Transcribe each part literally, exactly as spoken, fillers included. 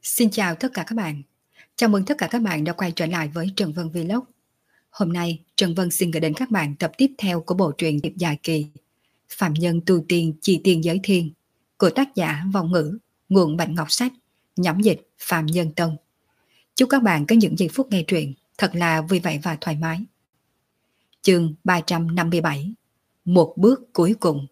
Xin chào tất cả các bạn. Chào mừng tất cả các bạn đã quay trở lại với Trần Vân Vlog. Hôm nay, Trần Vân xin gửi đến các bạn tập tiếp theo của bộ truyện Điệp dài kỳ Phạm Nhân tu tiên chi tiên giới thiên của tác giả Vong Ngữ, nguồn Bạch Ngọc Sách, nhóm dịch Phạm Nhân Tông. Chúc các bạn có những giây phút nghe truyện thật là vui vẻ và thoải mái. Chương ba trăm năm mươi bảy. Một bước cuối cùng.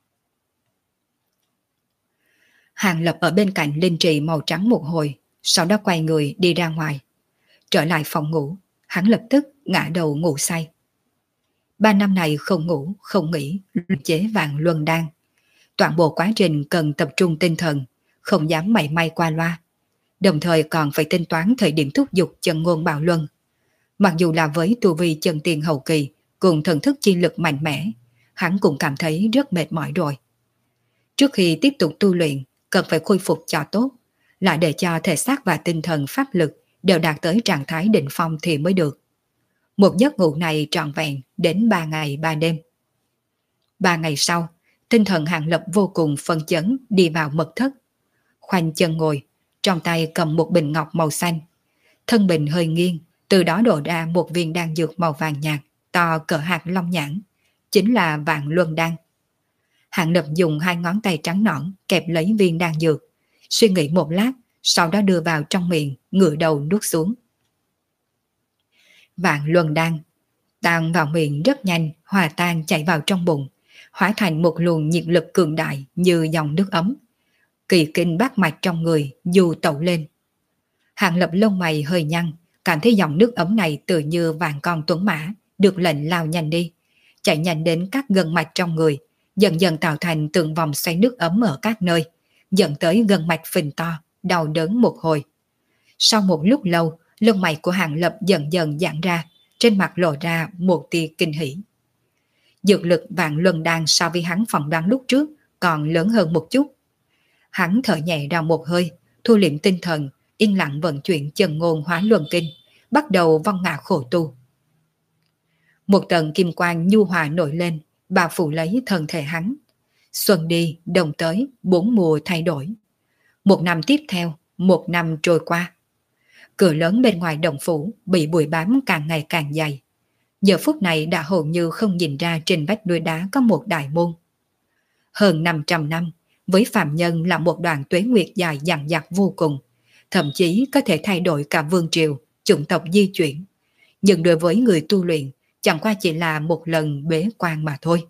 Hàng Lập ở bên cạnh linh trì màu trắng một hồi, sau đó quay người đi ra ngoài. Trở lại phòng ngủ, hắn lập tức ngã đầu ngủ say. Ba năm này không ngủ, không nghỉ, luyện chế vạn luân đan. Toàn bộ quá trình cần tập trung tinh thần, không dám mảy may qua loa. Đồng thời còn phải tính toán thời điểm thúc giục chân ngôn bạo luân. Mặc dù là với tu vi chân tiên hậu kỳ cùng thần thức chi lực mạnh mẽ, hắn cũng cảm thấy rất mệt mỏi rồi. Trước khi tiếp tục tu luyện, cần phải khôi phục cho tốt, lại để cho thể xác và tinh thần pháp lực đều đạt tới trạng thái đỉnh phong thì mới được. Một giấc ngủ này trọn vẹn đến ba ngày ba đêm. Ba ngày sau, tinh thần Hàng Lập vô cùng phân chấn đi vào mật thất. Khoanh chân ngồi, trong tay cầm một bình ngọc màu xanh. Thân bình hơi nghiêng, từ đó đổ ra một viên đan dược màu vàng nhạt, to cỡ hạt long nhãn, chính là vạn luân đan. Hàng Lập dùng hai ngón tay trắng nõn kẹp lấy viên đan dược, suy nghĩ một lát, sau đó đưa vào trong miệng, ngửa đầu nuốt xuống. Vạn luân đan tan vào miệng rất nhanh, hòa tan chảy vào trong bụng, hóa thành một luồng nhiệt lực cường đại như dòng nước ấm. Kỳ kinh bát mạch trong người du tẩu lên. Hàng Lập lông mày hơi nhăn, cảm thấy dòng nước ấm này tự như vạn con tuấn mã, được lệnh lao nhanh đi, chạy nhanh đến các gân mạch trong người, dần dần tạo thành từng vòng xoay nước ấm ở các nơi, dẫn tới gân mạch phình to, đau đớn một hồi. Sau một lúc lâu, lông mày của Hàng Lập dần dần giãn ra, trên mặt lộ ra một tia kinh hỉ. Dược lực vạn luân đan so với hắn phỏng đoán lúc trước còn lớn hơn một chút. Hắn thở nhẹ ra một hơi, thu liệm tinh thần, yên lặng vận chuyển chân ngôn hóa luân kinh, bắt đầu vong ngã khổ tu. Một tầng kim quang nhu hòa nổi lên, bao phủ lấy thân thể hắn. Xuân đi, đông tới, bốn mùa thay đổi. Một năm tiếp theo, một năm trôi qua. Cửa lớn bên ngoài động phủ bị bụi bám càng ngày càng dày. Giờ phút này đã hầu như không nhìn ra trên vách núi đá có một đại môn. Hơn năm trăm năm, với phàm nhân là một đoạn tuế nguyệt dài dằng dặc vô cùng, thậm chí có thể thay đổi cả vương triều, chủng tộc di chuyển. Nhưng đối với người tu luyện, chẳng qua chỉ là một lần bế quan mà thôi.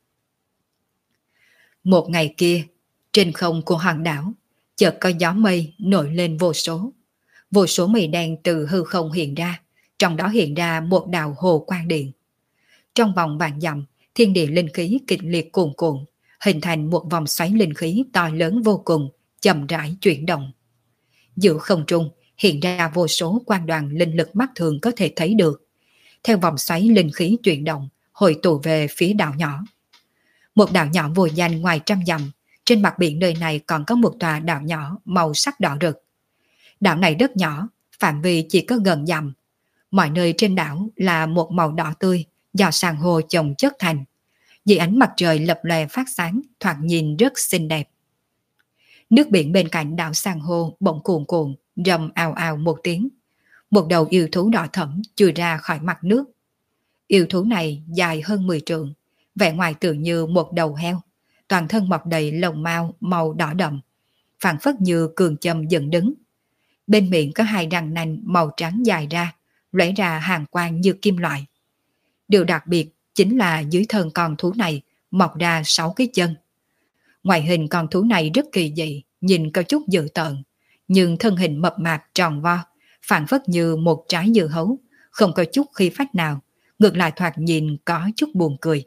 Một ngày kia, trên không của hòn đảo, chợt có gió mây nổi lên vô số. Vô số mây đen từ hư không hiện ra, trong đó hiện ra một đạo hồ quang điện. Trong vòng vạn dặm, thiên địa linh khí kịch liệt cuồn cuộn, hình thành một vòng xoáy linh khí to lớn vô cùng, chậm rãi chuyển động. Giữa không trung hiện ra vô số quang đoàn linh lực mắt thường có thể thấy được. Theo vòng xoáy linh khí chuyển động, hội tụ về phía đảo nhỏ. Một đảo nhỏ vô danh ngoài trăm dặm, trên mặt biển nơi này còn có một tòa đảo nhỏ màu sắc đỏ rực. Đảo này rất nhỏ, phạm vi chỉ có gần dặm. Mọi nơi trên đảo là một màu đỏ tươi do san hô chồng chất thành. Dưới ánh mặt trời lập lòe phát sáng, thoạt nhìn rất xinh đẹp. Nước biển bên cạnh đảo san hô bỗng cuồn cuộn, rầm ào ào một tiếng. Một đầu yêu thú đỏ thẫm chui ra khỏi mặt nước. Yêu thú này dài hơn mười trượng, vẻ ngoài tự như một đầu heo, toàn thân mọc đầy lông mao màu đỏ đậm, phảng phất như cường châm dựng đứng. Bên miệng có hai răng nanh màu trắng dài ra, lóe ra hàn quang như kim loại. Điều đặc biệt chính là dưới thân con thú này mọc ra sáu cái chân. Ngoại hình con thú này rất kỳ dị, nhìn có chút dữ tợn, nhưng thân hình mập mạp tròn vo, phảng phất như một trái dưa hấu, không có chút khí phách nào, ngược lại thoạt nhìn có chút buồn cười.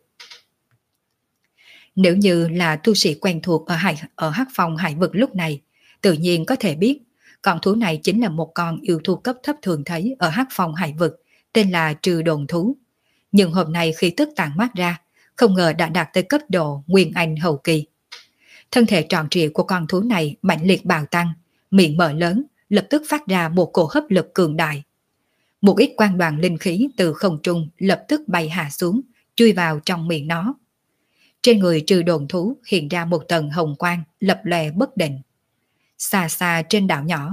Nếu như là tu sĩ quen thuộc ở hải ở Hắc Phong hải vực lúc này, tự nhiên có thể biết con thú này chính là một con yêu thú cấp thấp thường thấy ở Hắc Phong hải vực, tên là Trừ Đồn thú. Nhưng hôm nay khi tức tản mát ra, không ngờ đã đạt tới cấp độ Nguyên Anh hậu kỳ. Thân thể tròn trịa của con thú này mạnh liệt bạo tăng, miệng mở lớn, lập tức phát ra một cổ hấp lực cường đại. Một ít quang đoàn linh khí từ không trung lập tức bay hạ xuống, chui vào trong miệng nó. Trên người Trừ Đồn thú hiện ra một tầng hồng quang lập lòe bất định. Xa xa trên đảo nhỏ,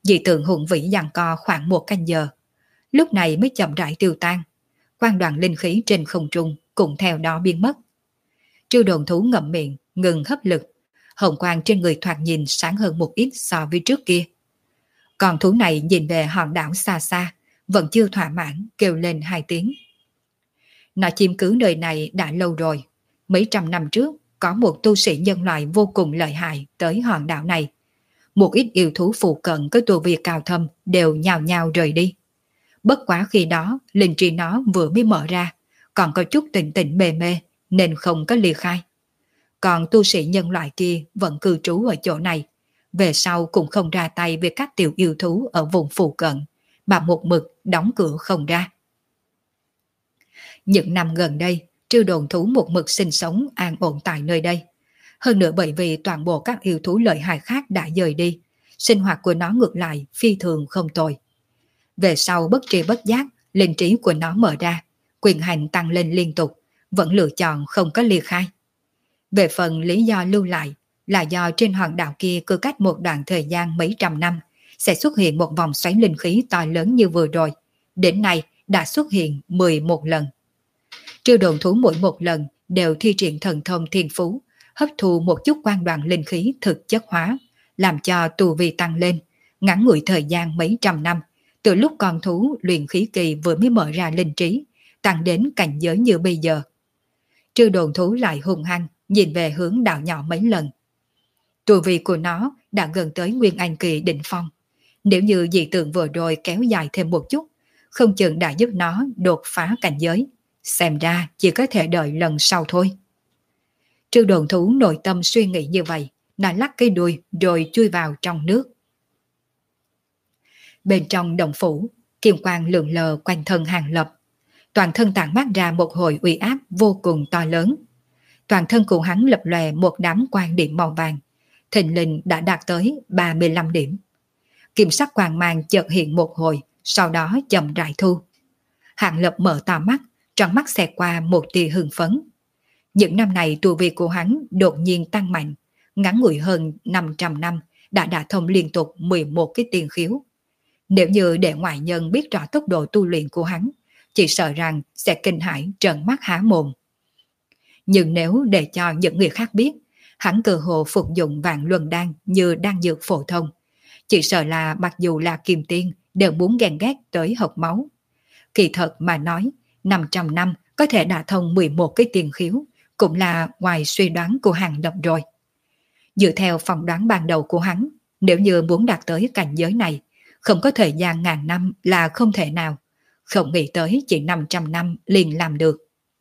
Dị tượng hùng vĩ giằng co khoảng một canh giờ, lúc này mới chậm rãi tiêu tan. Quang đoàn linh khí trên không trung cũng theo đó biến mất. Trư đồn thú ngậm miệng, ngừng hấp lực. Hồng quang trên người thoạt nhìn sáng hơn một ít so với trước kia. Còn thú này nhìn về hòn đảo xa xa, vẫn chưa thỏa mãn, kêu lên hai tiếng. Nó chiếm cứ nơi này đã lâu rồi. Mấy trăm năm trước, có một tu sĩ nhân loại vô cùng lợi hại tới hòn đảo này. Một ít yêu thú phụ cận có tu vi cao thâm đều nhào nhào rời đi. Bất quá khi đó, linh trí nó vừa mới mở ra, còn có chút tỉnh tỉnh mê mê, nên không có ly khai. Còn tu sĩ nhân loại kia vẫn cư trú ở chỗ này, về sau cũng không ra tay với các tiểu yêu thú ở vùng phụ cận, mà một mực đóng cửa không ra. Những năm gần đây, trư đồn thú một mực sinh sống an ổn tại nơi đây. Hơn nữa bởi vì toàn bộ các yêu thú lợi hại khác đã dời đi, sinh hoạt của nó ngược lại phi thường không tồi. Về sau bất tri bất giác, linh trí của nó mở ra, quyền hành tăng lên liên tục, vẫn lựa chọn không có ly khai. Về phần lý do lưu lại là do trên hòn đảo kia cứ cách một đoạn thời gian mấy trăm năm sẽ xuất hiện một vòng xoáy linh khí to lớn như vừa rồi. Đến nay đã xuất hiện mười một lần. Trư đồn thú mỗi một lần đều thi triển thần thông thiên phú, hấp thu một chút quang đoàn linh khí thực chất hóa, làm cho tu vi tăng lên, ngắn ngủi thời gian mấy trăm năm, từ lúc con thú luyện khí kỳ vừa mới mở ra linh trí, tăng đến cảnh giới như bây giờ. Trư đồn thú lại hung hăng, nhìn về hướng đảo nhỏ mấy lần. Tu vi của nó đã gần tới Nguyên Anh kỳ đỉnh phong. Nếu như dị tượng vừa rồi kéo dài thêm một chút, không chừng đã giúp nó đột phá cảnh giới. Xem ra chỉ có thể đợi lần sau thôi. Trư đồn thú nội tâm suy nghĩ như vậy, nó lắc cái đuôi rồi chui vào trong nước. Bên trong động phủ, kim quang lượn lờ quanh thân Hàng Lập. Toàn thân tản mát ra một hồi uy áp vô cùng to lớn. Toàn thân của hắn lập lòe một đám quang điểm màu vàng, thình lình đã đạt tới ba mươi lăm điểm. Kim sắc quang mang chợt hiện một hồi, sau đó chậm rãi thu. Hàng Lập mở to mắt, trong mắt xẹt qua một tia hưng phấn. Những năm này tu vi của hắn đột nhiên tăng mạnh, ngắn ngủi hơn năm trăm năm đã đả thông liên tục mười một cái tiên khiếu. Nếu như để ngoại nhân biết rõ tốc độ tu luyện của hắn, chỉ sợ rằng sẽ kinh hãi trợn mắt há mồm. Nhưng nếu để cho những người khác biết, hắn cơ hồ phục dụng vạn luân đan như đan dược phổ thông, chỉ sợ là mặc dù là kim tiên đều muốn ghen ghét tới hộc máu. Kỳ thật mà nói, năm trăm năm có thể đả thông mười một cái tiền khiếu, cũng là ngoài suy đoán của Hàng Lập rồi. Dựa theo phỏng đoán ban đầu của hắn, nếu như muốn đạt tới cảnh giới này, không có thời gian ngàn năm là không thể nào. Không nghĩ tới chỉ năm trăm năm liền làm được.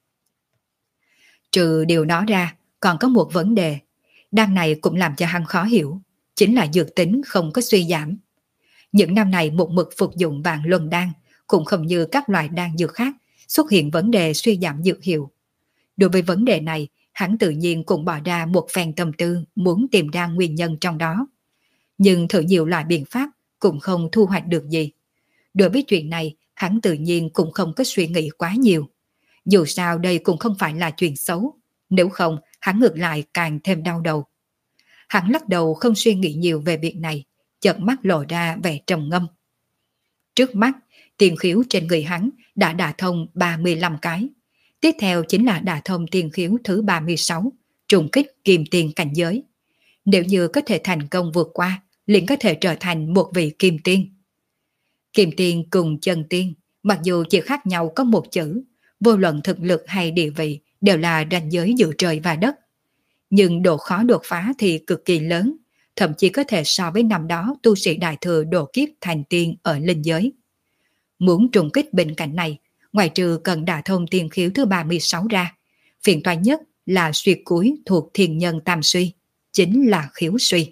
Trừ điều đó ra, còn có một vấn đề. Đan này cũng làm cho hắn khó hiểu, chính là dược tính không có suy giảm. Những năm này một mực phục dụng vạn luân đan, cũng không như các loại đan dược khác xuất hiện vấn đề suy giảm dược hiệu. Đối với vấn đề này, hắn tự nhiên cũng bỏ ra một phen tâm tư muốn tìm ra nguyên nhân trong đó. Nhưng thử nhiều loại biện pháp cũng không thu hoạch được gì. Đối với chuyện này, hắn tự nhiên cũng không có suy nghĩ quá nhiều. Dù sao đây cũng không phải là chuyện xấu, nếu không hắn ngược lại càng thêm đau đầu. Hắn lắc đầu không suy nghĩ nhiều về việc này, chợt mắt lộ ra vẻ trầm ngâm. Trước mắt, tiền khiếu trên người hắn đã đả thông ba mươi lăm cái. Tiếp theo chính là đả thông tiền khiếu thứ ba mươi sáu, trùng kích kim tiền cảnh giới. Nếu như có thể thành công vượt qua, liền có thể trở thành một vị kim tiên. Kim tiên cùng chân tiên, mặc dù chỉ khác nhau có một chữ, vô luận thực lực hay địa vị đều là ranh giới giữa trời và đất. Nhưng độ khó đột phá thì cực kỳ lớn, thậm chí có thể so với năm đó tu sĩ đại thừa độ kiếp thành tiên ở linh giới. Muốn trùng kích bên cạnh này, ngoài trừ cần đả thông tiên khiếu thứ ba mươi sáu ra, phiền toái nhất là suy cuối thuộc thiên nhân tam suy, chính là khiếu suy.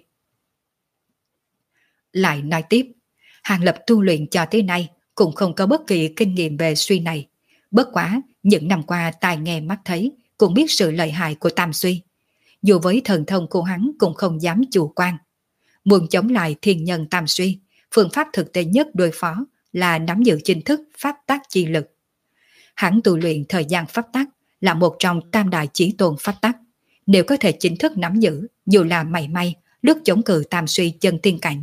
Lại nói tiếp, Hàng Lập tu luyện cho tới nay cũng không có bất kỳ kinh nghiệm về suy này. Bất quá, những năm qua tai nghe mắt thấy cũng biết sự lợi hại của tam suy. Dù với thần thông của hắn cũng không dám chủ quan. Muốn chống lại thiên nhân tam suy, phương pháp thực tế nhất đối phó là nắm giữ chính thức pháp tắc chi lực. Hắn tu luyện thời gian pháp tắc là một trong tam đại chí tôn pháp tắc. Nếu có thể chính thức nắm giữ, dù là mảy may, lúc chống cự tam suy chân tiên cảnh,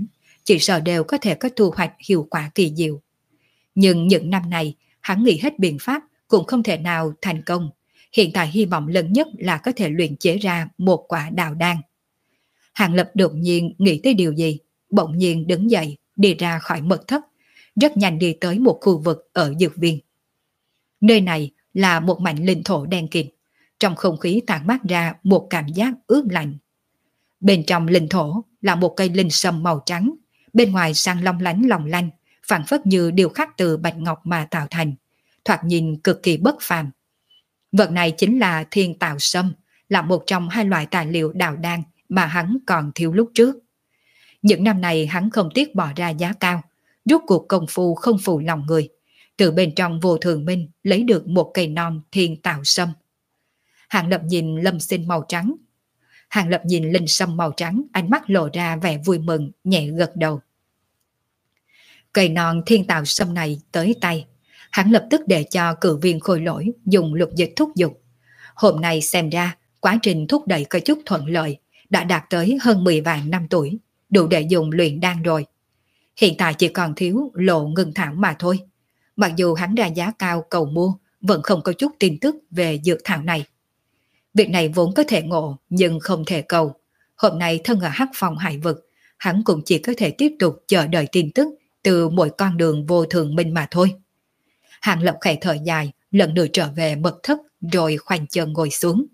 chỉ sợ đều có thể có thu hoạch hiệu quả kỳ diệu. Nhưng những năm này, hắn nghĩ hết biện pháp cũng không thể nào thành công. Hiện tại hy vọng lớn nhất là có thể luyện chế ra một quả đào đan. Hàng Lập đột nhiên nghĩ tới điều gì, bỗng nhiên đứng dậy, đi ra khỏi mật thất, rất nhanh đi tới một khu vực ở dược viên. Nơi này là một mảnh linh thổ đen kịt, trong không khí tản mát ra một cảm giác ướt lạnh. Bên trong linh thổ là một cây linh sâm màu trắng, bên ngoài sang long lánh lòng lanh, phảng phất như điều khắc từ bạch ngọc mà tạo thành, thoạt nhìn cực kỳ bất phàm. Vật này chính là thiên tạo sâm, là một trong hai loại tài liệu đào đan mà hắn còn thiếu lúc trước. Những năm này hắn không tiếc bỏ ra giá cao, rút cuộc công phu không phụ lòng người, từ bên trong Vô Thường Minh lấy được một cây non thiên tạo sâm. Hàng Lập nhìn lâm sinh màu trắng, Hàng Lập nhìn linh sâm màu trắng, ánh mắt lộ ra vẻ vui mừng, nhẹ gật đầu. Cây non thiên tạo sâm này tới tay, hắn lập tức để cho cử viên khôi lỗi dùng lục dịch thúc dục. Hôm nay xem ra, quá trình thúc đẩy có chút thuận lợi, đã đạt tới hơn mười vạn năm tuổi, đủ để dùng luyện đan rồi. Hiện tại chỉ còn thiếu lộ ngưng thảo mà thôi. Mặc dù hắn ra giá cao cầu mua, vẫn không có chút tin tức về dược thảo này. Việc này vốn có thể ngộ, nhưng không thể cầu. Hôm nay thân ở Hắc Phong hải vực, hắn cũng chỉ có thể tiếp tục chờ đợi tin tức từ mỗi con đường Vô Thường Minh mà thôi. Hàng Lập khẽ thở dài, lần nữa trở về mật thất rồi khoanh chân ngồi xuống.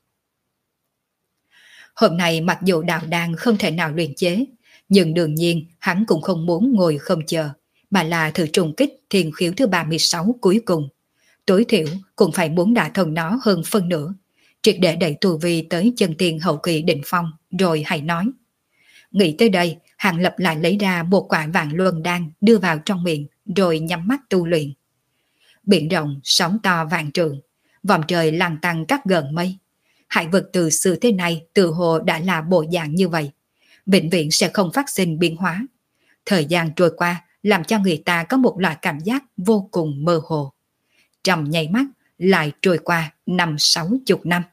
Hôm nay mặc dù đạo đan không thể nào luyện chế, nhưng đương nhiên hắn cũng không muốn ngồi không chờ, mà là thử trùng kích thiên khiếu thứ ba mươi sáu cuối cùng. Tối thiểu cũng phải muốn đả thông nó hơn phân nửa, triệt để đẩy tu vi tới chân tiên hậu kỳ đỉnh phong, rồi hãy nói. Nghĩ tới đây, Hàng Lập lại lấy ra một quả vạn luân đan đưa vào trong miệng, rồi nhắm mắt tu luyện. Biển rộng, sóng to vạn trượng, vòng trời lăn tăng các gần mây. Hải vực từ xưa tới nay từ hồ đã là bộ dạng như vậy, vĩnh viễn sẽ không phát sinh biến hóa. Thời gian trôi qua làm cho người ta có một loại cảm giác vô cùng mơ hồ. Trong nháy mắt lại trôi qua năm sáu chục năm.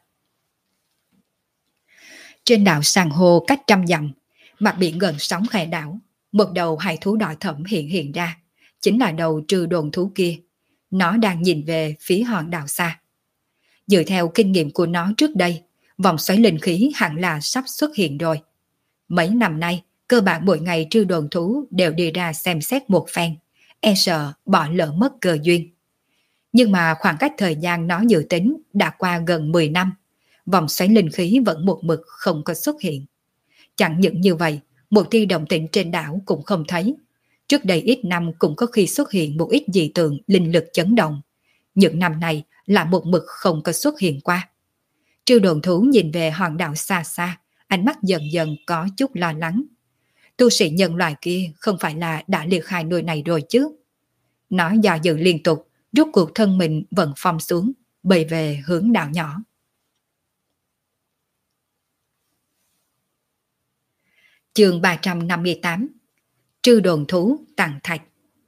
Trên đảo san hô cách trăm dặm, mặt biển gần sóng khẽ đảo, một đầu hải thú đỏ thẫm hiện hiện ra, chính là đầu trừ đồn thú kia. Nó đang nhìn về phía hòn đảo xa. Dựa theo kinh nghiệm của nó trước đây, vòng xoáy linh khí hẳn là sắp xuất hiện rồi. Mấy năm nay, cơ bản mỗi ngày trừ đồn thú đều đi ra xem xét một phen, e sợ bỏ lỡ mất cơ duyên. Nhưng mà khoảng cách thời gian nó dự tính đã qua gần mười năm, vòng xoáy linh khí vẫn một mực không có xuất hiện. Chẳng những như vậy, một tia động tĩnh trên đảo cũng không thấy. Trước đây ít năm cũng có khi xuất hiện một ít dị tượng linh lực chấn động. Những năm này là một mực không có xuất hiện qua. Trư đồn thú nhìn về hòn đảo xa xa, ánh mắt dần dần có chút lo lắng. Tu sĩ nhân loại kia không phải là đã liệt khai nơi này rồi chứ? Nó dò dự liên tục, rút cuộc thân mình vẫn phong xuống, bơi về hướng đảo nhỏ. Chương ba trăm năm mươi tám. Trư đồn thú tặng thạch.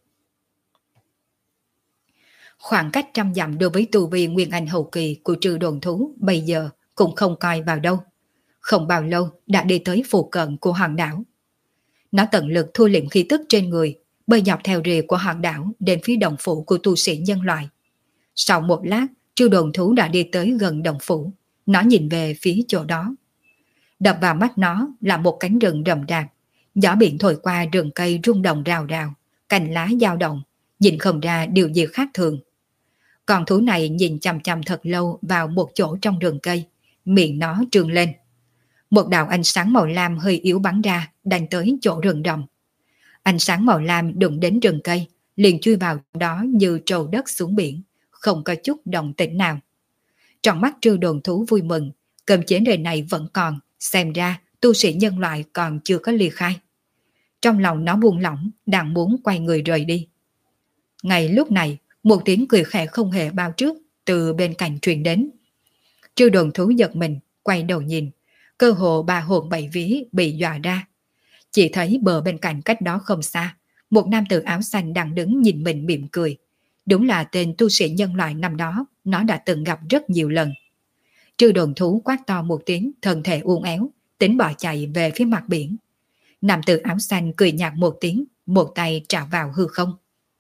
Khoảng cách trăm dặm đối với tu vi nguyên anh hậu kỳ của trư đồn thú bây giờ cũng không coi vào đâu. Không bao lâu đã đi tới phụ cận của hòn đảo. Nó tận lực thu liệm khí tức trên người, bơi dọc theo rìa của hòn đảo đến phía đồng phủ của tu sĩ nhân loại. Sau một lát, trư đồn thú đã đi tới gần đồng phủ. Nó nhìn về phía chỗ đó. Đập vào mắt nó là một cánh rừng rậm rạp. Gió biển thổi qua rừng cây rung động rào rào, cành lá dao động, nhìn không ra điều gì khác thường. Con thú này nhìn chằm chằm thật lâu vào một chỗ trong rừng cây, miệng nó trương lên. Một đạo ánh sáng màu lam hơi yếu bắn ra, đánh tới chỗ rừng rậm. Ánh sáng màu lam đụng đến rừng cây, liền chui vào đó như trâu đất xuống biển, không có chút động tĩnh nào. Trong mắt trư đồn thú vui mừng, cơm chế nơi này vẫn còn, xem ra tu sĩ nhân loại còn chưa có ly khai. Trong lòng nó buông lỏng, đang muốn quay người rời đi. Ngay lúc này, một tiếng cười khẽ không hề bao trước từ bên cạnh truyền đến. Trư đồn thú giật mình, quay đầu nhìn, cơ hồ ba hồn bảy vía bị dọa ra. Chỉ thấy bờ bên cạnh cách đó không xa, một nam tử áo xanh đang đứng nhìn mình mỉm cười. Đúng là tên tu sĩ nhân loại năm đó, nó đã từng gặp rất nhiều lần. Trư đồn thú quát to một tiếng, thân thể uốn éo, tính bỏ chạy về phía mặt biển. Nam tử áo xanh cười nhạt một tiếng, một tay trào vào hư không.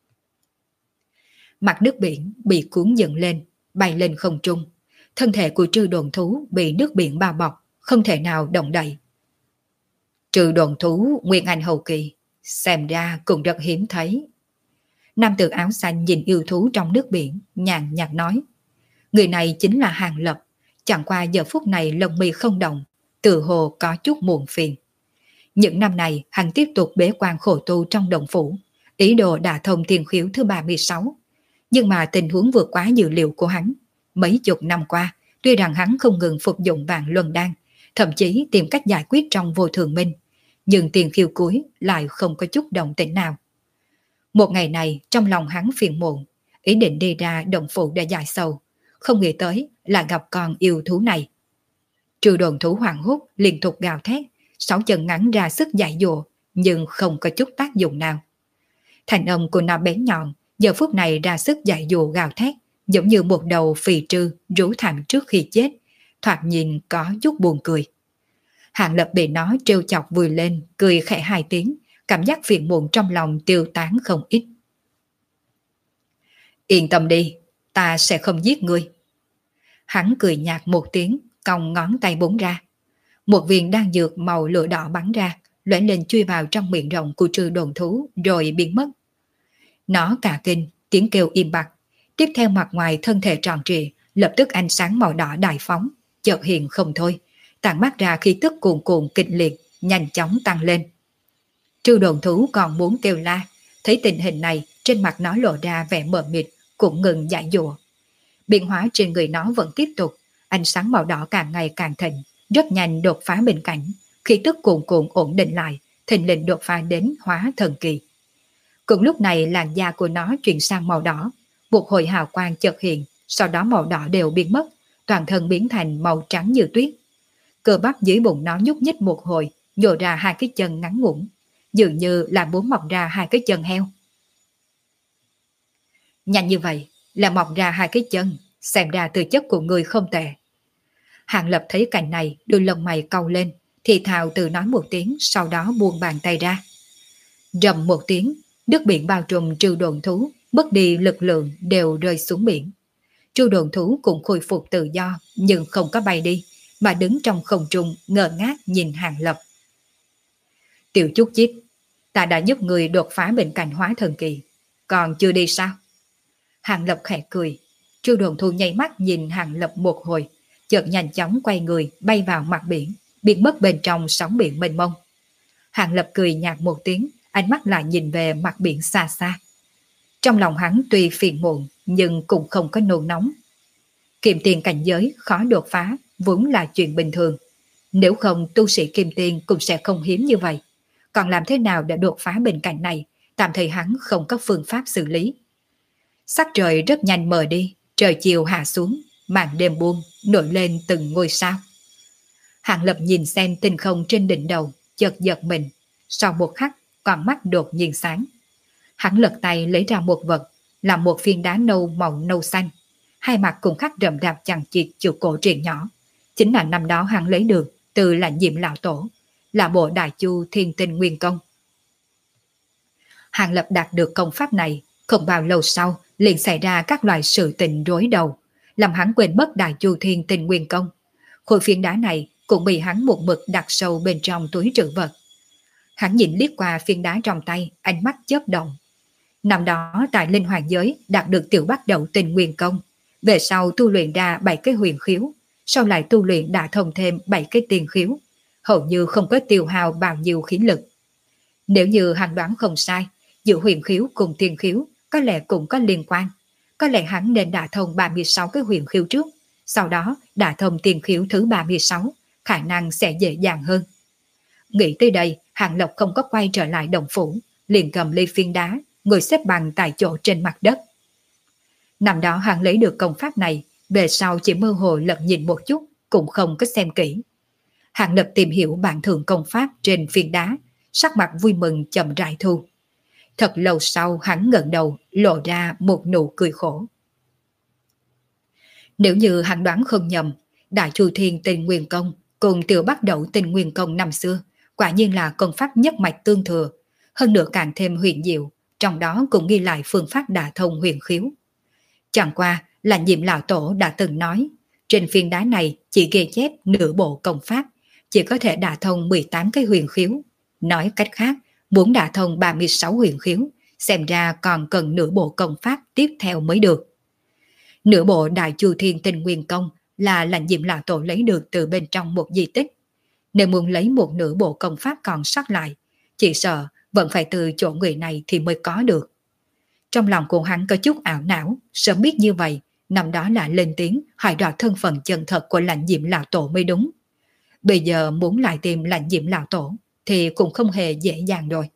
Mặt nước biển bị cuốn dựng lên, bay lên không trung. Thân thể của trư đồn thú bị nước biển bao bọc, không thể nào động đậy. Trừ đồn thú Nguyên Anh hậu kỳ, xem ra cũng rất hiếm thấy. Nam tử áo xanh nhìn yêu thú trong nước biển, nhàn nhạt nói. Người này chính là Hàng Lập, chẳng qua giờ phút này lông mi không động, tự hồ có chút muộn phiền. Những năm này hắn tiếp tục bế quan khổ tu trong động phủ, ý đồ đả thông tiền khiếu thứ ba mươi sáu. Nhưng mà tình huống vượt quá dự liệu của hắn. Mấy chục năm qua, tuy rằng hắn không ngừng phục dụng vạn luân đan, thậm chí tìm cách giải quyết trong vô thường minh, nhưng tiền khiêu cuối lại không có chút động tĩnh nào. Một ngày này trong lòng hắn phiền muộn, ý định đi ra động phủ để giải sầu, không nghĩ tới là gặp con yêu thú này. Trừ đồn thú hoảng hốt liên tục gào thét, sáu chân ngắn ra sức giải dụa, nhưng không có chút tác dụng nào. Thành âm của nó bén nhọn, giờ phút này ra sức giải dụa gào thét, giống như một đầu phì trư rú thảm trước khi chết, thoạt nhìn có chút buồn cười. Hàng Lập bị nó trêu chọc vùi lên, cười khẽ hai tiếng, cảm giác phiền muộn trong lòng tiêu tán không ít. Yên tâm đi, ta sẽ không giết ngươi. Hắn cười nhạt một tiếng, cong ngón tay búng ra. Một viên đan dược màu lửa đỏ bắn ra, lóe lên chui vào trong miệng rộng của trư đồn thú rồi biến mất. Nó cả kinh, tiếng kêu im bặt. Tiếp theo mặt ngoài thân thể tròn trịa, lập tức ánh sáng màu đỏ đại phóng, chợt hiện không thôi, tản mát ra khí tức cuồn cuộn kịch liệt, nhanh chóng tăng lên. Trư đồn thú còn muốn kêu la, thấy tình hình này, trên mặt nó lộ ra vẻ mờ mịt, cũng ngừng giải dụa. Biến hóa trên người nó vẫn tiếp tục, ánh sáng màu đỏ càng ngày càng thịnh, rất nhanh đột phá bên cạnh, khí tức cuồn cuộn ổn định lại, thình lình đột phá đến hóa thần kỳ. Cùng lúc này làn da của nó chuyển sang màu đỏ, một hồi hào quang chợt hiện, sau đó màu đỏ đều biến mất, toàn thân biến thành màu trắng như tuyết. Cơ bắp dưới bụng nó nhúc nhích một hồi, nhô ra hai cái chân ngắn ngủn, dường như là muốn mọc ra hai cái chân heo. Nhanh như vậy là mọc ra hai cái chân, xem ra tư chất của người không tệ. Hàng Lập thấy cảnh này, đôi lông mày cau lên, thì thào tự nói một tiếng, sau đó buông bàn tay ra. Rầm một tiếng, nước biển bao trùm trừ đồn thú, mất đi lực lượng đều rơi xuống biển. Trừ đồn thú cũng khôi phục tự do, nhưng không có bay đi, mà đứng trong không trung ngơ ngác nhìn Hàng Lập. Tiểu chút chít, ta đã giúp người đột phá bên cạnh hóa thần kỳ, còn chưa đi sao? Hàng Lập khẽ cười, trừ đồn thú nháy mắt nhìn Hàng Lập một hồi, chợt nhanh chóng quay người bay vào mặt biển, biến mất bên trong sóng biển mênh mông. Hàng Lập cười nhạt một tiếng, ánh mắt lại nhìn về mặt biển xa xa. Trong lòng hắn tuy phiền muộn, nhưng cũng không có nôn nóng. Kim tiền cảnh giới khó đột phá, vốn là chuyện bình thường. Nếu không tu sĩ kim tiền cũng sẽ không hiếm như vậy. Còn làm thế nào để đột phá bên cạnh này, tạm thời hắn không có phương pháp xử lý. Sắc trời rất nhanh mờ đi, trời chiều hạ xuống, màn đêm buông, nổi lên từng ngôi sao. Hàng Lập nhìn xem tinh không trên đỉnh đầu, chợt giật mình, sau một khắc, con mắt đột nhiên sáng. Hắn lật tay lấy ra một vật, là một phiến đá nâu màu nâu xanh. Hai mặt cùng khắc rậm rạp chằng chịt chữ cổ truyền nhỏ. Chính là năm đó hắn lấy được từ Lãnh Diệm lão tổ, là bộ Đại Chu Thiên Tinh Nguyên Công. Hàng Lập đạt được công pháp này, không bao lâu sau liền xảy ra các loại sự tình rối đầu, làm hắn quên mất Đại Chu Thiên Tinh Nguyên Công. Khối phiến đá này cũng bị hắn một mực đặt sâu bên trong túi trữ vật. Hắn nhìn liếc qua phiến đá trong tay, ánh mắt chớp động. Năm đó tại Linh Hoàng Giới đạt được tiểu bắt đầu Tinh Nguyên Công, về sau tu luyện ra bảy cái huyền khiếu, sau lại tu luyện đã thông thêm bảy cái tiền khiếu, hầu như không có tiêu hao bao nhiêu khí lực. Nếu như hắn đoán không sai, giữa huyền khiếu cùng tiền khiếu có lẽ cũng có liên quan. Có lẽ hắn nên đả thông ba mươi sáu cái huyền khiếu trước, sau đó đả thông tiền khiếu thứ ba mươi sáu, khả năng sẽ dễ dàng hơn. Nghĩ tới đây, Hàng Lập không có quay trở lại động phủ, liền cầm ly phiến đá, ngồi xếp bằng tại chỗ trên mặt đất. Năm đó hắn lấy được công pháp này, về sau chỉ mơ hồ lật nhìn một chút, cũng không có xem kỹ. Hàng Lập tìm hiểu bản thượng công pháp trên phiến đá, sắc mặt vui mừng chậm rãi thu. Thật lâu sau hắn ngẩng đầu, lộ ra một nụ cười khổ. Nếu như hắn đoán không nhầm, Đại Chu Thiên Tinh Nguyên Công cùng tiểu bắt đầu Tinh Nguyên Công năm xưa, Quả nhiên là công pháp nhất mạch tương thừa, hơn nữa càng thêm huyền diệu, trong đó cũng ghi lại phương pháp đả thông huyền khiếu. Chẳng qua là Nhiệm lão tổ đã từng nói, trên phiến đá này chỉ ghi chép nửa bộ công pháp, chỉ có thể đả thông mười tám cái huyền khiếu. Nói cách khác, muốn đả thông ba mươi sáu huyền khiếu, xem ra còn cần nửa bộ công pháp tiếp theo mới được. Nửa bộ Đại Chu Thiên Tinh Nguyên Công là lãnh Diệm lão tổ lấy được từ bên trong một di tích. Nếu muốn lấy một nửa bộ công pháp còn sót lại, chỉ sợ vẫn phải từ chỗ người này thì mới có được. Trong lòng của hắn có chút ảo não, sớm biết như vậy, năm đó là lên tiếng hỏi rõ thân phận chân thật của lãnh Diệm lão tổ mới đúng. Bây giờ muốn lại tìm lãnh Diệm lão tổ thì cũng không hề dễ dàng rồi.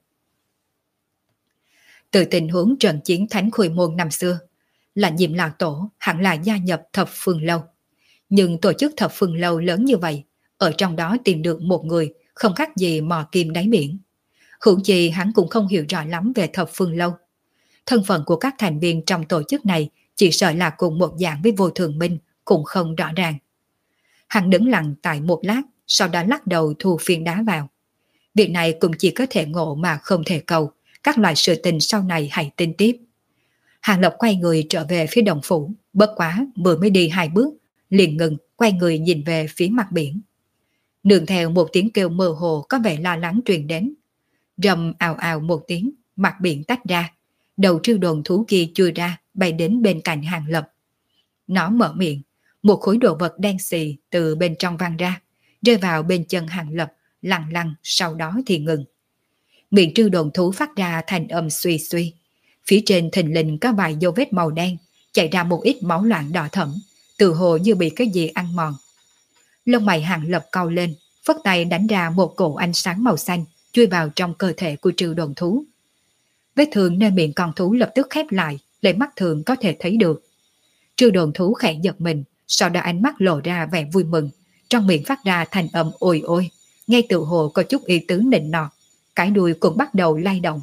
Từ tình huống trận chiến Thánh Khôi Môn năm xưa, lãnh Diệm lão tổ hẳn là gia nhập Thập Phương Lâu. Nhưng tổ chức Thập Phương Lâu lớn như vậy, ở trong đó tìm được một người không khác gì mò kim đáy biển. Hữu chi hắn cũng không hiểu rõ lắm về Thập Phương Lâu. Thân phận của các thành viên trong tổ chức này chỉ sợ là cùng một dạng với Vô Thường Minh, cũng không rõ ràng. Hắn đứng lặng tại một lát, sau đó lắc đầu thu phiến đá vào. Việc này cũng chỉ có thể ngộ mà không thể cầu, các loại sự tình sau này hãy tin tiếp. Hàng Lập quay người trở về phía đồng phủ, bất quá vừa mới đi hai bước, liền ngừng, quay người nhìn về phía mặt biển. Nương theo một tiếng kêu mơ hồ có vẻ lo lắng truyền đến. Rầm ào ào một tiếng, mặt biển tách ra, đầu trư đồn thú kia chui ra, bay đến bên cạnh Hàng Lập. Nó mở miệng, một khối đồ vật đen xì từ bên trong văng ra, rơi vào bên chân Hàng Lập, lặng lặng, sau đó thì ngừng. Miệng trư đồn thú phát ra thành âm suy suy. Phía trên thình lình có vài dấu vết màu đen, chảy ra một ít máu loãng đỏ thẫm, tự hồ như bị cái gì ăn mòn. Lông mày Hàng Lập cau lên, phất tay đánh ra một cổ ánh sáng màu xanh, chui vào trong cơ thể của trư đồn thú. Vết thương nơi miệng con thú lập tức khép lại, lấy mắt thường có thể thấy được. Trư đồn thú khẽ giật mình, sau đó ánh mắt lộ ra vẻ vui mừng, trong miệng phát ra thành âm ôi ôi, ngay tự hồ có chút ý tứ nịnh nọt, cái đuôi cũng bắt đầu lay động.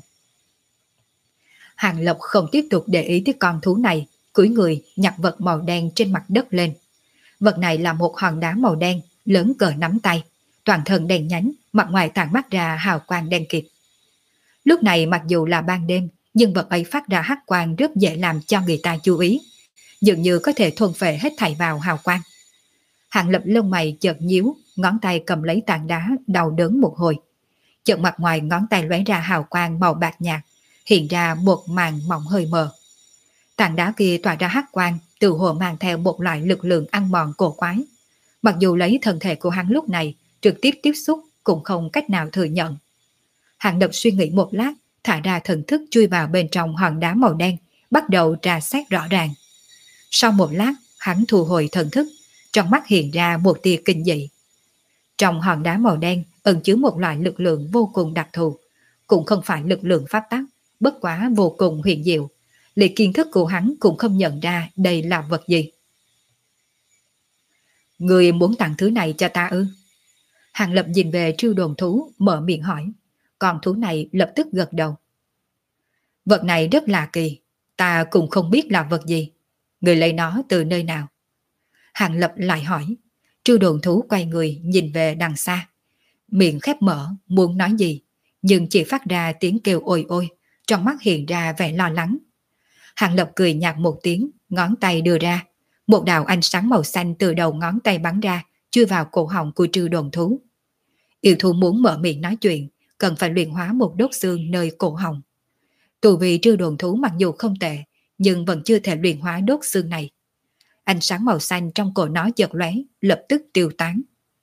Hàng Lập không tiếp tục để ý tới con thú này, cúi người nhặt vật màu đen trên mặt đất lên. Vật này là một hòn đá màu đen, lớn cỡ nắm tay, toàn thân đen nhánh, mặt ngoài tản mát ra hào quang đen kịt. Lúc này mặc dù là ban đêm, nhưng vật ấy phát ra hắc quang rất dễ làm cho người ta chú ý, dường như có thể thuần phệ hết thảy vào hào quang. Hàng Lập lông mày chợt nhíu, ngón tay cầm lấy tảng đá, đau đớn một hồi. Chợt mặt ngoài ngón tay lóe ra hào quang màu bạc nhạt, hiện ra một màn mỏng hơi mờ. Tảng đá kia tỏa ra hắc quang, tự hồ mang theo một loại lực lượng ăn mòn cổ quái. Mặc dù lấy thân thể của hắn lúc này trực tiếp tiếp xúc cũng không cách nào thừa nhận. Hàng Lập suy nghĩ một lát, thả ra thần thức chui vào bên trong hòn đá màu đen, bắt đầu trà xét rõ ràng. Sau một lát, hắn thu hồi thần thức, trong mắt hiện ra một tia kinh dị. Trong hòn đá màu đen ẩn chứa một loại lực lượng vô cùng đặc thù, cũng không phải lực lượng pháp tắc, bất quá vô cùng huyền diệu. Lý kiến thức của hắn cũng không nhận ra đây là vật gì. Người muốn tặng thứ này cho ta ư? Hàng Lập nhìn về trư đồn thú, mở miệng hỏi. Con thú này lập tức gật đầu. Vật này rất lạ kỳ, ta cũng không biết là vật gì. Người lấy nó từ nơi nào? Hàng Lập lại hỏi. Trư đồn thú quay người nhìn về đằng xa. Miệng khép mở, muốn nói gì, nhưng chỉ phát ra tiếng kêu ôi ôi, trong mắt hiện ra vẻ lo lắng. Hàng Lập cười nhạt một tiếng, ngón tay đưa ra. Một đạo ánh sáng màu xanh từ đầu ngón tay bắn ra, chui vào cổ họng của trư đồn thú. Yêu thú muốn mở miệng nói chuyện, cần phải luyện hóa một đốt xương nơi cổ họng. Tù vì trư đồn thú mặc dù không tệ, nhưng vẫn chưa thể luyện hóa đốt xương này. Ánh sáng màu xanh trong cổ nó chợt lóe, lập tức tiêu tán.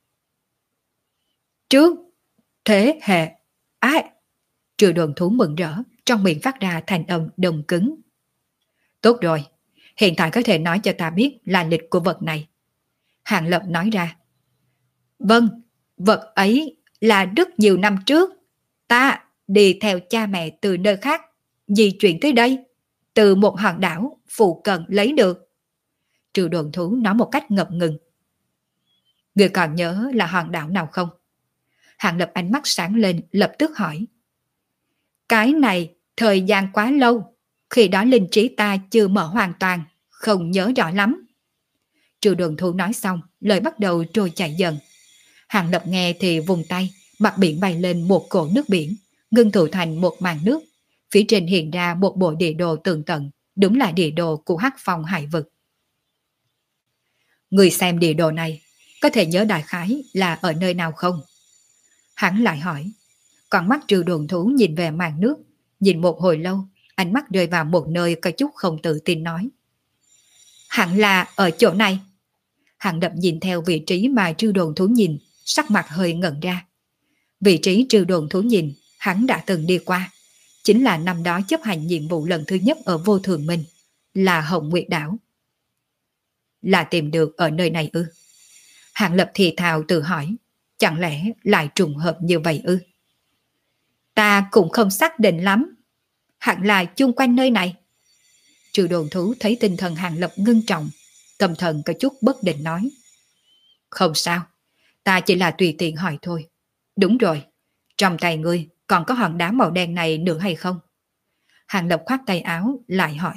Trước thế hệ ái, trừ đồn thú mừng rỡ, trong miệng phát ra thành âm đồng cứng. Tốt rồi, hiện tại có thể nói cho ta biết là lịch của vật này. Hàng Lập nói ra. Vâng, vật ấy là rất nhiều năm trước. Ta đi theo cha mẹ từ nơi khác, di chuyển tới đây, từ một hòn đảo phụ cận lấy được. Trừ đồn thú nói một cách ngập ngừng. Người còn nhớ là hòn đảo nào không? Hàng Lập ánh mắt sáng lên, lập tức hỏi. Cái này thời gian quá lâu, khi đó linh trí ta chưa mở hoàn toàn, không nhớ rõ lắm. Trừ đồn thú nói xong, lời bắt đầu trôi chảy dần. Hàng Lập nghe thì vùng tay, Mặt biển bay lên một cỗ nước biển, ngưng tụ thành một màn nước. Phía trên hiện ra một bộ địa đồ tường tận, đúng là địa đồ của Hắc Phong hải vực. Người xem địa đồ này, có thể nhớ đại khái là ở nơi nào không? Hắn lại hỏi. Con mắt Trừ Đồn Thú nhìn về màn nước, nhìn một hồi lâu, ánh mắt rơi vào một nơi có chút không tự tin nói. Hẳn là ở chỗ này. Hạng Lập nhìn theo vị trí mà Trừ Đồn Thú nhìn, sắc mặt hơi ngẩn ra. Vị trí Trừ Đồn Thú nhìn, hắn đã từng đi qua. Chính là năm đó chấp hành nhiệm vụ lần thứ nhất ở Vô Thường Minh, là Hồng Nguyệt Đảo. Là tìm được ở nơi này ư? Hạng Lập thì thào tự hỏi, chẳng lẽ lại trùng hợp như vậy ư? Ta cũng không xác định lắm. Hẳn là chung quanh nơi này. Trừ Đồn Thú thấy tinh thần Hạng Lập ngưng trọng, tâm thần có chút bất định nói. Không sao, ta chỉ là tùy tiện hỏi thôi. Đúng rồi, trong tay ngươi còn có hòn đá màu đen này nữa hay không? Hạng Lập khoát tay áo lại hỏi.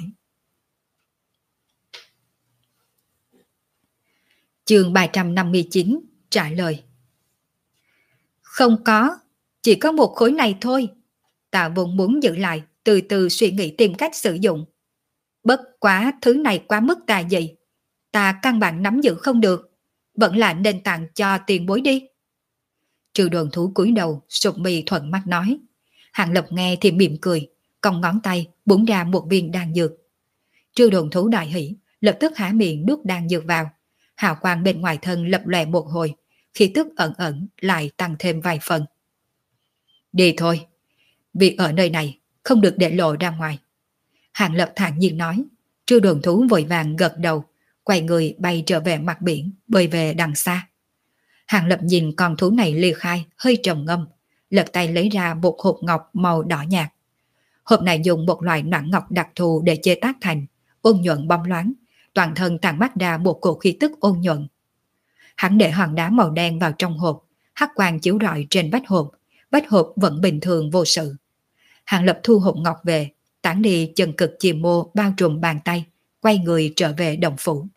Chương ba trăm năm mươi chín trả lời. Không có, chỉ có một khối này thôi. Ta vốn muốn giữ lại, từ từ suy nghĩ tìm cách sử dụng. Bất quá thứ này quá mức tà dị, ta căn bản nắm giữ không được, vẫn là nên tặng cho tiền bối đi. Trừ Đồn Thú cúi đầu, sụp mi thuận mắt nói. Hạng Lập nghe thì mỉm cười, cong ngón tay búng ra một viên đan dược. Trừ Đồn Thú đại hỉ, lập tức há miệng nuốt đan dược vào. Hào quang bên ngoài thân lập lòe một hồi, khí tức ẩn ẩn lại tăng thêm vài phần. Đi thôi, việc ở nơi này không được để lộ ra ngoài. Hạng Lập thản nhiên nói. Trừ Đồn Thú vội vàng gật đầu, quay người bay trở về mặt biển, bơi về đằng xa. Hạng Lập nhìn con thú này ly khai, hơi trầm ngâm, lật tay lấy ra một hộp ngọc màu đỏ nhạt. Hộp này dùng một loại noãn ngọc đặc thù để chế tác thành, ôn nhuận bóng loáng, toàn thân tản mát ra một cổ khí tức ôn nhuận. Hắn để hòn đá màu đen vào trong hộp, hắc quang chiếu rọi trên vách hộp, vách hộp vẫn bình thường vô sự. Hạng Lập thu hộp ngọc về, tản đi chân cực chìm mô bao trùm bàn tay, quay người trở về động phủ.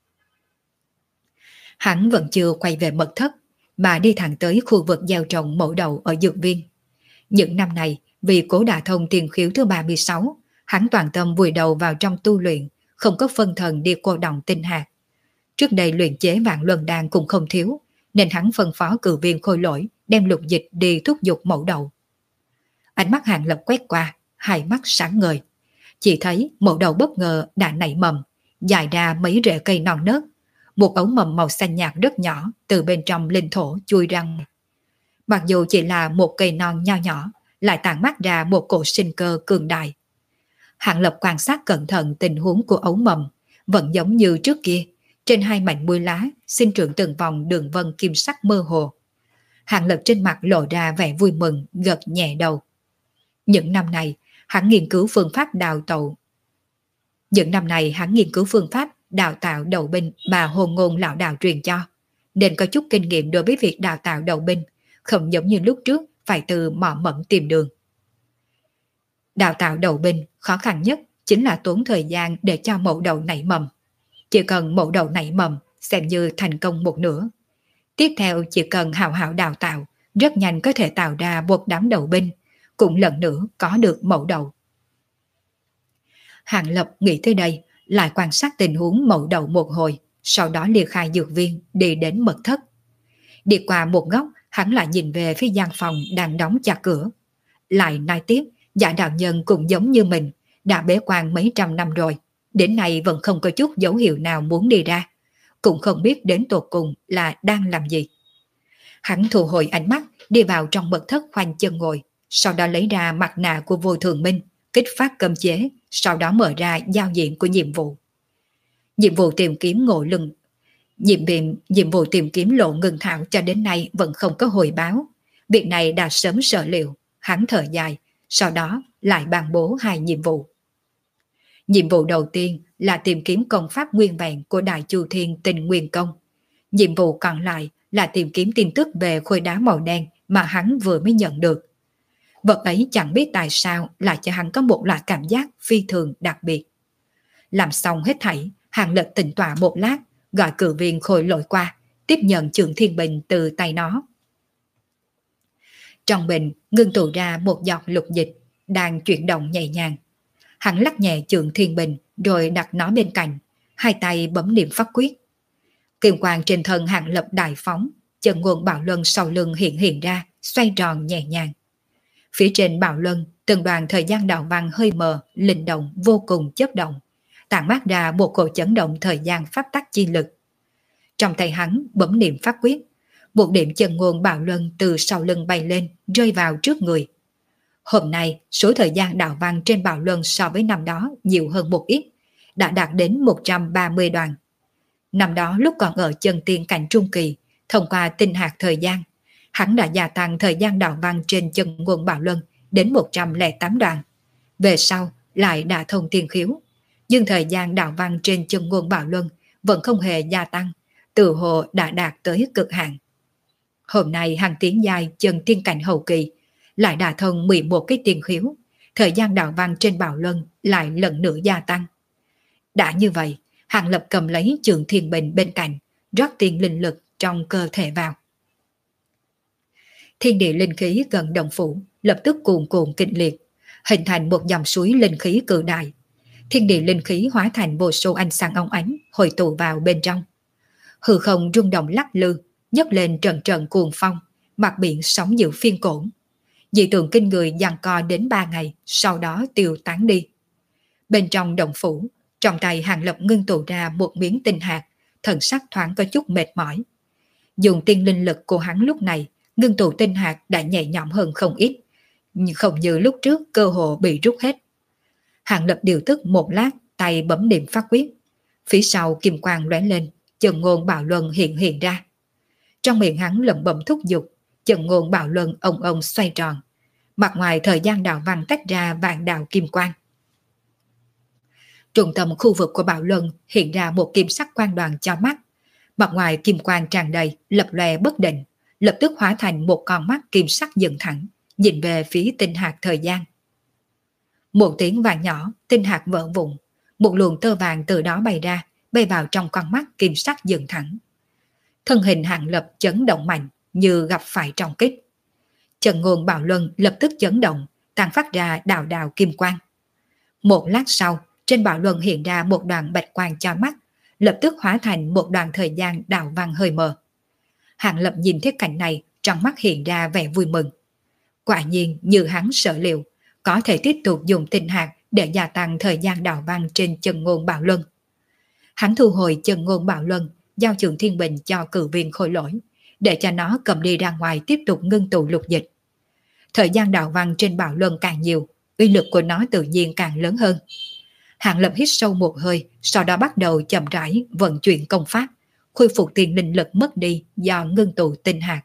Hắn vẫn chưa quay về mật thất, mà đi thẳng tới khu vực gieo trồng mẫu đậu ở dược viên. Những năm này, vì Cố Đả Thông tiền khiếu thứ ba mươi sáu, hắn toàn tâm vùi đầu vào trong tu luyện, không có phân thần đi cô động tinh hạt. Trước đây luyện chế vạn luân đan cũng không thiếu, nên hắn phân phó cử viên Khôi Lỗi đem Lục Dịch đi thúc giục mẫu đậu. Ánh mắt Hạng Lập quét qua, hai mắt sáng ngời. Chỉ thấy mẫu đậu bất ngờ đã nảy mầm, dài ra mấy rễ cây non nớt. Một ống mầm màu xanh nhạt rất nhỏ từ bên trong linh thổ chui ra. Mặc dù chỉ là một cây non nho nhỏ, lại tản mát ra một cổ sinh cơ cường đại. Hạng Lập quan sát cẩn thận tình huống của ống mầm, vẫn giống như trước kia, trên hai mảnh mùi lá sinh trưởng từng vòng đường vân kim sắc mơ hồ. Hạng Lập trên mặt lộ ra vẻ vui mừng, gật nhẹ đầu. Những năm này, hắn nghiên cứu phương pháp đào tạo. Những năm này hắn nghiên cứu phương pháp đào tạo đầu binh mà Hồn Ngôn lão đạo truyền cho, nên có chút kinh nghiệm đối với việc đào tạo đầu binh, không giống như lúc trước phải từ mò mẫm tìm đường. Đào tạo đầu binh khó khăn nhất chính là tốn thời gian để cho mẫu đầu nảy mầm. Chỉ cần mẫu đầu nảy mầm xem như thành công một nửa. Tiếp theo chỉ cần hào hảo đào tạo, rất nhanh có thể tạo ra một đám đầu binh, cũng lần nữa có được mẫu đầu. Hạng Lập nghĩ tới đây, lại quan sát tình huống mẫu đầu một hồi, sau đó liệt khai dược viên đi đến mật thất. Đi qua một góc, hắn lại nhìn về phía gian phòng đang đóng chặt cửa. Lại nói tiếp, Dạ đạo nhân cũng giống như mình, đã bế quan mấy trăm năm rồi, đến nay vẫn không có chút dấu hiệu nào muốn đi ra, cũng không biết đến tột cùng là đang làm gì. Hắn thu hồi ánh mắt, đi vào trong mật thất khoanh chân ngồi, sau đó lấy ra mặt nạ của Vô Thường Minh, kích phát cấm chế, sau đó mở ra giao diện của nhiệm vụ. Nhiệm vụ tìm kiếm ngộ lưng, nhiệm, nhiệm vụ tìm kiếm lộ ngừng thảo cho đến nay vẫn không có hồi báo. Việc này đã sớm sở liệu, hắn thở dài, sau đó lại ban bố hai nhiệm vụ. Nhiệm vụ đầu tiên là tìm kiếm công pháp nguyên vẹn của Đại Chu Thiên Tình Nguyên Công. Nhiệm vụ còn lại là tìm kiếm tin tức về khối đá màu đen mà hắn vừa mới nhận được. Vật ấy chẳng biết tại sao lại cho hắn có một loại cảm giác phi thường đặc biệt. Làm xong hết thảy, Hạng Lập tĩnh tọa một lát, gọi cử viên Khôi Lỗi qua, tiếp nhận Trường Thiên Bình từ tay nó. Trong bình ngưng tụ ra một giọt lục dịch đang chuyển động nhẹ nhàng. Hắn lắc nhẹ Trượng Thiên Bình rồi đặt nó bên cạnh, hai tay bấm niệm pháp quyết. Kim quang trên thân Hàng Lập đại phóng, chân nguồn Bảo Luân sau lưng hiện hiện ra, xoay tròn nhẹ nhàng. Phía trên Bảo Luân, từng đoàn thời gian đạo văn hơi mờ, linh động vô cùng chớp động, tản mát ra một cổ chấn động thời gian pháp tắc chi lực. Trong tay hắn bấm niệm pháp quyết, một điểm chân nguồn Bảo Luân từ sau lưng bay lên, rơi vào trước người. Hôm nay, số thời gian đạo văn trên Bảo Luân so với năm đó nhiều hơn một ít, đã đạt đến một trăm ba mươi đoàn. Năm đó lúc còn ở chân tiên cảnh trung kỳ, thông qua tinh hạt thời gian, hắn đã gia tăng thời gian đạo văn trên chân nguồn Bảo Luân đến một trăm lẻ tám đoàn. Về sau lại đã thông tiên khiếu, nhưng thời gian đạo văn trên chân nguồn Bảo Luân vẫn không hề gia tăng, tự hồ đã đạt tới cực hạn. Hôm nay hắn tiến giai chân tiên cảnh hậu kỳ, lại đã thông mười một cái tiên khiếu, thời gian đạo văn trên Bảo Luân lại lần nữa gia tăng. Đã như vậy, Hàng Lập cầm lấy Trượng Thiên Bình bên cạnh, rót tiên linh lực trong cơ thể vào. Thiên địa linh khí gần động phủ lập tức cuồn cuộn kịch liệt, hình thành một dòng suối linh khí cự đại. Thiên địa linh khí hóa thành vô số ánh sáng óng ánh hội tụ vào bên trong. Hư không rung động lắc lư, nhấc lên trận trận cuồng phong, mặt biển sóng dữ phiên cổn. Dị tượng kinh người giằng co đến ba ngày, sau đó tiêu tán đi. Bên trong động phủ, trong tay Hàng Lập ngưng tụ ra một miếng tinh hạt, thần sắc thoáng có chút mệt mỏi. Dùng tiên linh lực của hắn lúc này, ngưng tụ tinh hạt đã nhẹ nhõm hơn không ít, nhưng không như lúc trước cơ hồ bị rút hết. Hàng Lập điều tức một lát, tay bấm niệm pháp quyết. Phía sau kim quang lóe lên, chân ngôn Bảo Luân hiện hiện ra. Trong miệng hắn lẩm bẩm thúc giục, chân ngôn Bảo Luân ông ông xoay tròn. Mặt ngoài thời gian đạo văn tách ra vạn đạo kim quang. Trung tâm khu vực của Bảo Luân hiện ra một kim sắc quang đoàn cho mắt. Mặt ngoài kim quang tràn đầy, lập lòe bất định, lập tức hóa thành một con mắt kim sắc dựng thẳng, nhìn về phía tinh hạt thời gian. Một tiếng vàng nhỏ, tinh hạt vỡ vụn, một luồng tơ vàng từ đó bay ra, bay vào trong con mắt kim sắc dựng thẳng. Thân hình Hàng Lập chấn động mạnh, như gặp phải trọng kích. Chân ngôn Bảo Luân lập tức chấn động, tàn phát ra đạo đạo kim quang. Một lát sau, trên Bảo Luân hiện ra một đoàn bạch quang cho mắt, lập tức hóa thành một đoàn thời gian đạo văn hơi mờ. Hàng Lập nhìn thấy cảnh này, trong mắt hiện ra vẻ vui mừng. Quả nhiên như hắn sợ liệu, có thể tiếp tục dùng tinh hạt để gia tăng thời gian đạo văn trên chân ngôn Bảo Luân. Hắn thu hồi chân ngôn Bảo Luân, giao Trượng Thiên Bình cho cử viên Khôi Lỗi, để cho nó cầm đi ra ngoài tiếp tục ngưng tụ lục dịch. Thời gian đạo văn trên Bảo Luân càng nhiều, uy lực của nó tự nhiên càng lớn hơn. Hàng Lập hít sâu một hơi, sau đó bắt đầu chậm rãi vận chuyển công pháp, khôi phục tiền linh lực mất đi do ngưng tụ tinh hạt.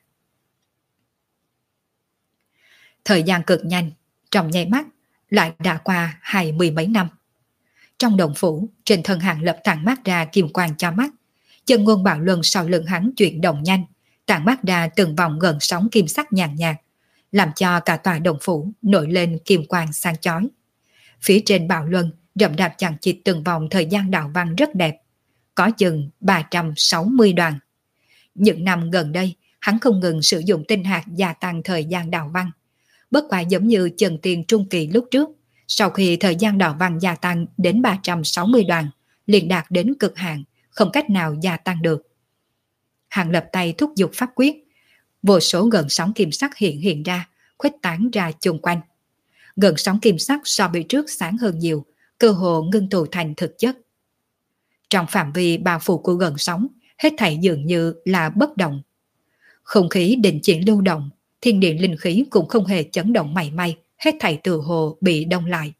Thời gian cực nhanh, trong nháy mắt, lại đã qua hai mươi mấy năm. Trong động phủ, trên thân Hàng Lập tản mát ra kim quang cho mắt, chân ngôn Bảo Luân sau lưng hắn chuyển động nhanh, tản mát ra từng vòng gần sóng kim sắc nhàn nhạt, làm cho cả tòa động phủ nổi lên kim quang sáng chói. Phía trên Bảo Luân rậm rạp chằng chịt từng vòng thời gian đạo văn rất đẹp, có chừng ba trăm sáu mươi đoàn. Những năm gần đây, hắn không ngừng sử dụng tinh hạt gia tăng thời gian đạo văn. Bất quả giống như chân tiên trung kỳ lúc trước, sau khi thời gian đạo văn gia tăng đến ba trăm sáu mươi đoàn, liền đạt đến cực hạn, không cách nào gia tăng được. Hàng Lập tay thúc giục pháp quyết, vô số gần sóng kim sắc hiện hiện ra, khuếch tán ra chung quanh. Gần sóng kim sắc so với trước sáng hơn nhiều, cơ hồ ngưng tụ thành thực chất. Trong phạm vi bao phủ của gần sóng, hết thảy dường như là bất động. Không khí định chuyển lưu động, thiên địa linh khí cũng không hề chấn động mảy may, hết thảy tự hồ bị đông lại.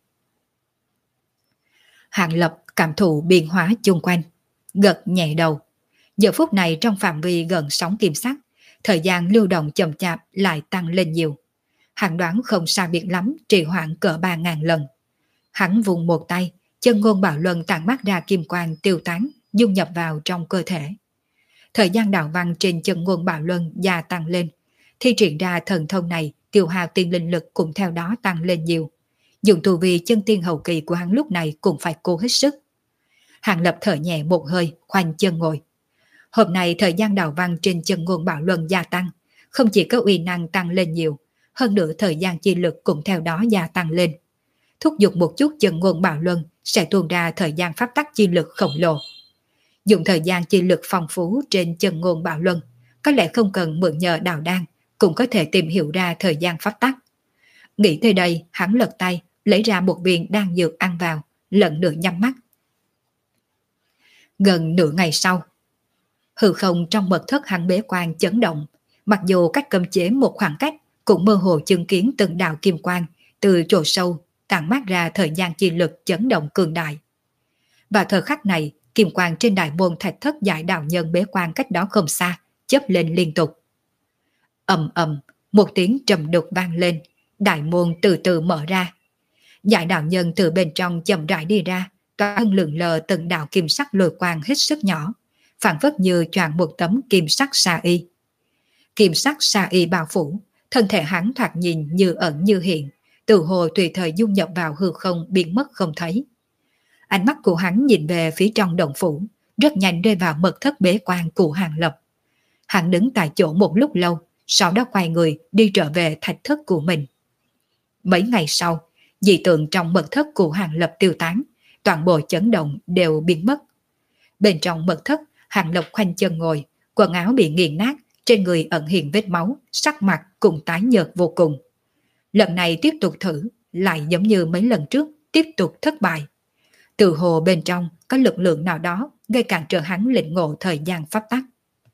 Hàng Lập cảm thụ biến hóa chung quanh, gật nhẹ đầu. Giờ phút này trong phạm vi gần sóng kim sắc, thời gian lưu động chậm chạp lại tăng lên nhiều. Hắn đoán không sai biệt lắm, trì hoãn cỡ ba ngàn lần. Hắn vùng một tay, chân ngôn Bảo Luân tản mát ra kim quang tiêu tán, dung nhập vào trong cơ thể. Thời gian đạo văn trên chân ngôn Bảo Luân gia tăng lên, thi triển ra thần thông này, tiêu hao tiên linh lực cũng theo đó tăng lên nhiều. Dùng tu vi chân tiên hậu kỳ của hắn lúc này cũng phải cố hết sức. Hàng Lập thở nhẹ một hơi, khoanh chân ngồi. Hôm nay thời gian đạo văn trên chân ngôn Bảo Luân gia tăng, không chỉ có uy năng tăng lên nhiều, hơn nữa thời gian chi lực cũng theo đó gia tăng lên. Thúc giục một chút chân ngôn bạo luân sẽ tuôn ra thời gian pháp tắc chi lực khổng lồ. Dùng thời gian chi lực phong phú trên chân ngôn bạo luân, có lẽ không cần mượn nhờ đào đan, cũng có thể tìm hiểu ra thời gian pháp tắc. Nghĩ tới đây, hắn lật tay, lấy ra một viên đan dược ăn vào, lần nữa nhắm mắt. Gần nửa ngày sau, hư không trong mật thất hắn bế quan chấn động, mặc dù cách cấm chế một khoảng cách, cũng mơ hồ chứng kiến từng đạo kim quang từ chỗ sâu tản mát ra thời gian chi lực chấn động cường đại. Vào thời khắc này, kim quang trên đại môn thạch thất giải đạo nhân bế quan cách đó không xa, chớp lên liên tục. Ầm ầm, một tiếng trầm đục vang lên, đại môn từ từ mở ra. Giải đạo nhân từ bên trong chậm rãi đi ra, toàn lượn lờ từng đạo kim sắc lôi quang hết sức nhỏ, phản phất như choàng một tấm kim sắc sa y. Kim sắc sa y bao phủ, thân thể hắn thoạt nhìn như ẩn như hiện, từ hồ tùy thời dung nhập vào hư không biến mất không thấy. Ánh mắt của hắn nhìn về phía trong động phủ, rất nhanh rơi vào mật thất bế quan của Hàng Lập. Hắn đứng tại chỗ một lúc lâu, sau đó quay người đi trở về thạch thất của mình. Mấy ngày sau, dị tượng trong mật thất của Hàng Lập tiêu tán, toàn bộ chấn động đều biến mất. Bên trong mật thất, Hàng Lập khoanh chân ngồi, quần áo bị nghiền nát, trên người ẩn hiện vết máu, sắc mặt cũng tái nhợt vô cùng. Lần này tiếp tục thử, lại giống như mấy lần trước, tiếp tục thất bại. Từ hồ bên trong có lực lượng nào đó gây cản trở hắn lĩnh ngộ thời gian pháp tắc.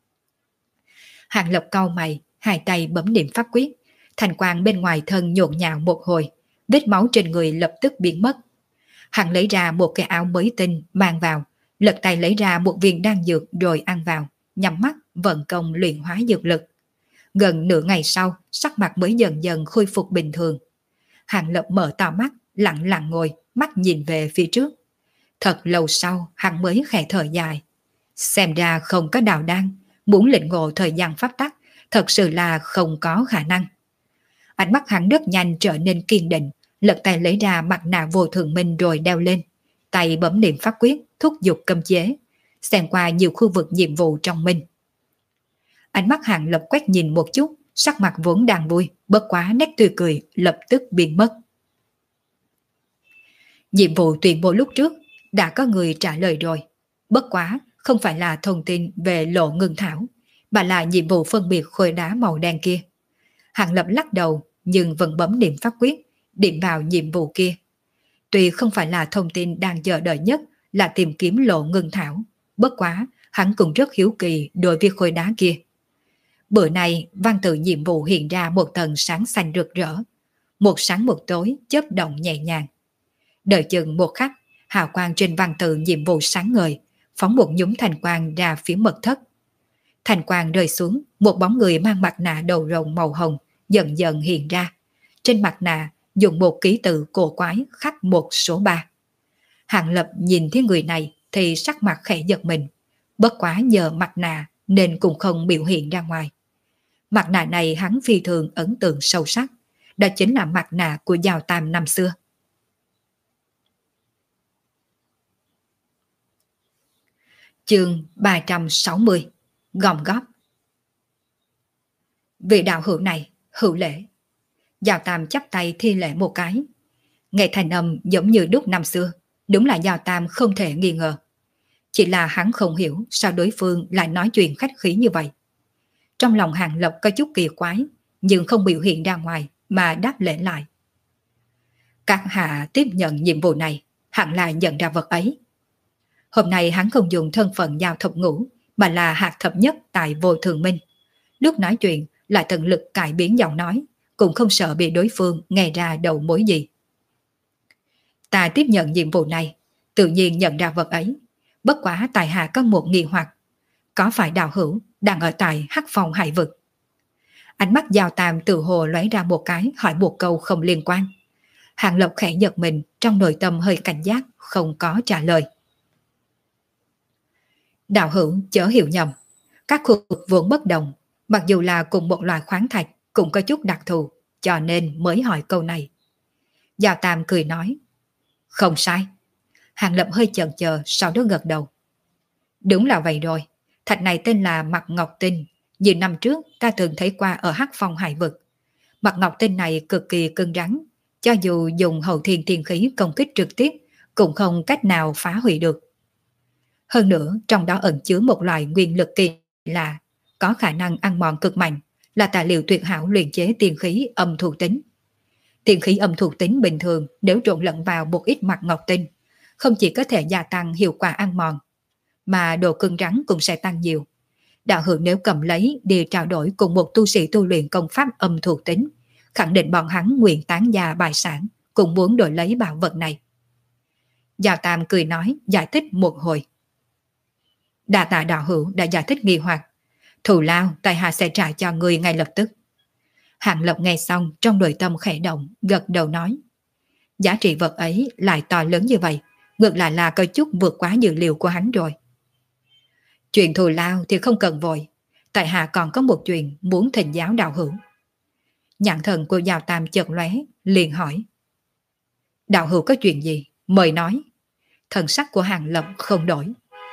Hàng Lập cau mày, hai tay bấm niệm pháp quyết, thành quang bên ngoài thân nhộn nhạo một hồi, vết máu trên người lập tức biến mất. Hắn lấy ra một cái áo mới tinh mang vào, lật tay lấy ra một viên đan dược rồi ăn vào, nhắm mắt vận công luyện hóa dược lực. Gần nửa ngày sau, sắc mặt mới dần dần khôi phục bình thường. Hàng Lập mở to mắt, lặng lặng ngồi, mắt nhìn về phía trước. Thật lâu sau, hắn mới khẽ thở dài. Xem ra không có đào đan, muốn lĩnh ngộ thời gian pháp tắc, thật sự là không có khả năng. Ánh mắt hắn rất nhanh trở nên kiên định, lật tay lấy ra mặt nạ vô thường minh rồi đeo lên. Tay bấm niệm pháp quyết, thúc giục cấm chế, xen qua nhiều khu vực nhiệm vụ trong mình. Ánh mắt Hàng Lập quét nhìn một chút, sắc mặt vốn đang vui, bất quá nét tươi cười lập tức biến mất. Nhiệm vụ tuyên bố lúc trước đã có người trả lời rồi, bất quá không phải là thông tin về lộ ngưng thảo, mà là nhiệm vụ phân biệt khối đá màu đen kia. Hàng Lập lắc đầu nhưng vẫn bấm niệm pháp quyết, điểm vào nhiệm vụ kia. Tuy không phải là thông tin đang chờ đợi nhất là tìm kiếm lộ ngưng thảo, bất quá hắn cũng rất hiếu kỳ đối với khối đá kia. Bữa nay văn tự nhiệm vụ hiện ra một tầng sáng xanh rực rỡ, một sáng một tối chớp động nhẹ nhàng. Đợi chừng một khắc, hào quang trên văn tự nhiệm vụ sáng ngời, phóng một nhúm thành quang ra phía mật thất. Thành quang rơi xuống, một bóng người mang mặt nạ đầu rồng màu hồng dần dần hiện ra. Trên mặt nạ dùng một ký tự cổ quái khắc một số ba. Hàng Lập nhìn thấy người này thì sắc mặt khẽ giật mình, bất quá nhờ mặt nạ nên cũng không biểu hiện ra ngoài. Mặt nạ này hắn phi thường ấn tượng sâu sắc, đó chính là mặt nạ của Giao Tam năm xưa. Chương ba trăm sáu mươi, gom góp. Vị đạo hữu này, hữu lễ. Giao Tam chắp tay thi lễ một cái. Nghe thành âm giống như đúc năm xưa, đúng là Giao Tam không thể nghi ngờ. Chỉ là hắn không hiểu sao đối phương lại nói chuyện khách khí như vậy. Trong lòng Hàng Lập có chút kỳ quái, nhưng không biểu hiện ra ngoài mà đáp lễ lại. Các hạ tiếp nhận nhiệm vụ này, hẳn là nhận ra vật ấy. Hôm nay hắn không dùng thân phận Giao Thập Ngũ, mà là hạt thập nhất tại Vô Thường Minh. Lúc nói chuyện lại tận lực cải biến giọng nói, cũng không sợ bị đối phương nghe ra đầu mối gì. Ta tiếp nhận nhiệm vụ này, tự nhiên nhận ra vật ấy. Bất quá tại hạ có một nghi hoặc. Có phải đạo hữu đang ở tại Hắc Phong Hải Vực? Ánh mắt Giao Tam từ hồ lóe ra một cái, hỏi một câu không liên quan. Hàng Lập khẽ giật mình, trong nội tâm hơi cảnh giác, không có trả lời. Đạo hữu chớ hiểu nhầm, các khu vực vốn bất đồng, mặc dù là cùng một loại khoáng thạch cũng có chút đặc thù, cho nên mới hỏi câu này. Giao Tam cười nói. Không sai. Hàng Lập hơi chần chờ, sau đó gật đầu. Đúng là vậy rồi, thạch này tên là Mặt Ngọc Tinh, nhiều năm trước ta từng thấy qua ở Hắc Phong Hải Vực. Mặt ngọc tinh này cực kỳ cứng rắn, cho dù dùng hậu thiên tiên khí công kích trực tiếp cũng không cách nào phá hủy được. Hơn nữa, trong đó ẩn chứa một loại nguyên lực kỳ lạ, có khả năng ăn mòn cực mạnh, là tài liệu tuyệt hảo luyện chế tiên khí âm thuộc tính. Tiên khí âm thuộc tính bình thường nếu trộn lẫn vào một ít mặt ngọc tinh, không chỉ có thể gia tăng hiệu quả ăn mòn, mà độ cứng rắn cũng sẽ tăng nhiều. Đạo hữu nếu cầm lấy đi trao đổi cùng một tu sĩ tu luyện công pháp âm thuộc tính, khẳng định bọn hắn nguyện tán gia bài sản, cũng muốn đổi lấy bảo vật này. Giao Tam cười nói, giải thích một hồi. Đa tạ đạo hữu đã giải thích nghi hoặc, thù lao tại hạ sẽ trả cho người ngay lập tức. Hạng Lập nghe xong trong nội tâm khẽ động, gật đầu nói. Giá trị vật ấy lại to lớn như vậy, ngược lại là có chút vượt quá dự liệu của hắn rồi. Chuyện thù lao thì không cần vội, tại hạ còn có một chuyện muốn thỉnh giáo đạo hữu. Nhãn thần của Giao Tam chợt lóe, liền hỏi. Đạo hữu có chuyện gì? Mời nói. Thần sắc của Hạng Lập không đổi.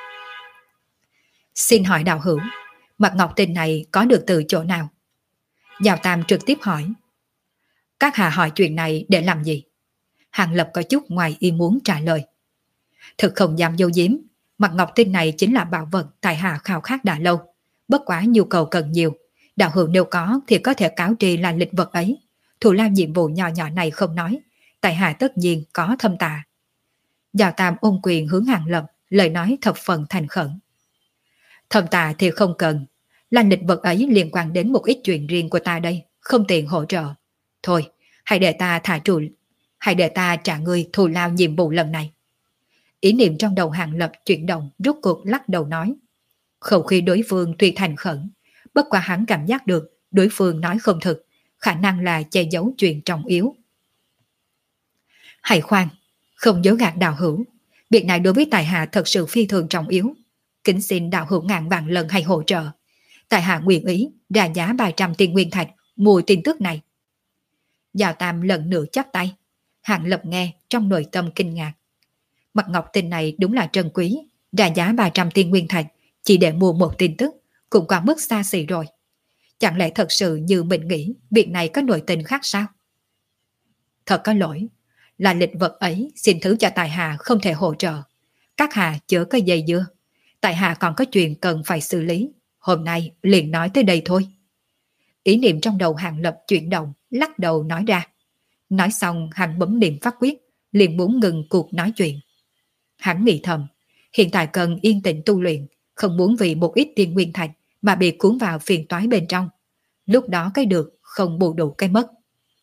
Xin hỏi đạo hữu, mặt ngọc tinh này có được từ chỗ nào? Giao Tam trực tiếp hỏi. Các hạ hỏi chuyện này để làm gì? Hạng Lập có chút ngoài ý muốn trả lời. Thực không dám dâu giếm, mặt ngọc tinh này chính là bảo vật tại hạ khao khát đã lâu. Bất quá nhu cầu cần nhiều, đạo hữu nếu có thì có thể cáo tri là lịch vật ấy. Thù lao nhiệm vụ nhỏ nhỏ này không nói, tại hạ tất nhiên có thâm tạ. Giao Tam ôn quyền hướng Hạng Lập, lời nói thập phần thành khẩn. Thâm tạ thì không cần, là lịch vật ấy liên quan đến một ít chuyện riêng của ta đây, không tiện hỗ trợ. Thôi, hãy để ta thả trụ, hãy để ta trả người thù lao nhiệm vụ lần này. Ý niệm trong đầu Hạng Lập chuyển động, rút cuộc lắc đầu nói. Khẩu khí đối phương tuy thành khẩn, bất quá hắn cảm giác được đối phương nói không thực, khả năng là che giấu chuyện trọng yếu. Hãy khoan, không dối gạt đạo hữu, việc này đối với tài hạ thật sự phi thường trọng yếu. Kính xin đạo hữu ngàn vạn lần hay hỗ trợ. Tài hạ nguyện ý ra giá ba trăm tiền nguyên thạch mua tin tức này. Giao Tam lần nữa chắp tay. Hạng Lập nghe trong nội tâm kinh ngạc. Mặt ngọc tinh này đúng là trân quý, ra giá ba trăm tiền nguyên thạch chỉ để mua một tin tức cũng quá mức xa xỉ rồi. Chẳng lẽ thật sự như mình nghĩ việc này có nội tình khác sao? Thật có lỗi, là lịch vật ấy xin thứ cho tài hạ không thể hỗ trợ. Các hạ chớ có dây dưa, tại hạ còn có chuyện cần phải xử lý, hôm nay liền nói tới đây thôi. Ý niệm trong đầu Hạng Lập chuyển động, lắc đầu nói ra. Nói xong hắn bấm niệm pháp quyết, liền muốn ngừng cuộc nói chuyện. Hắn nghĩ thầm, hiện tại cần yên tĩnh tu luyện, không muốn vì một ít tiền nguyên thạch mà bị cuốn vào phiền toái bên trong. Lúc đó cái được không bù đủ cái mất.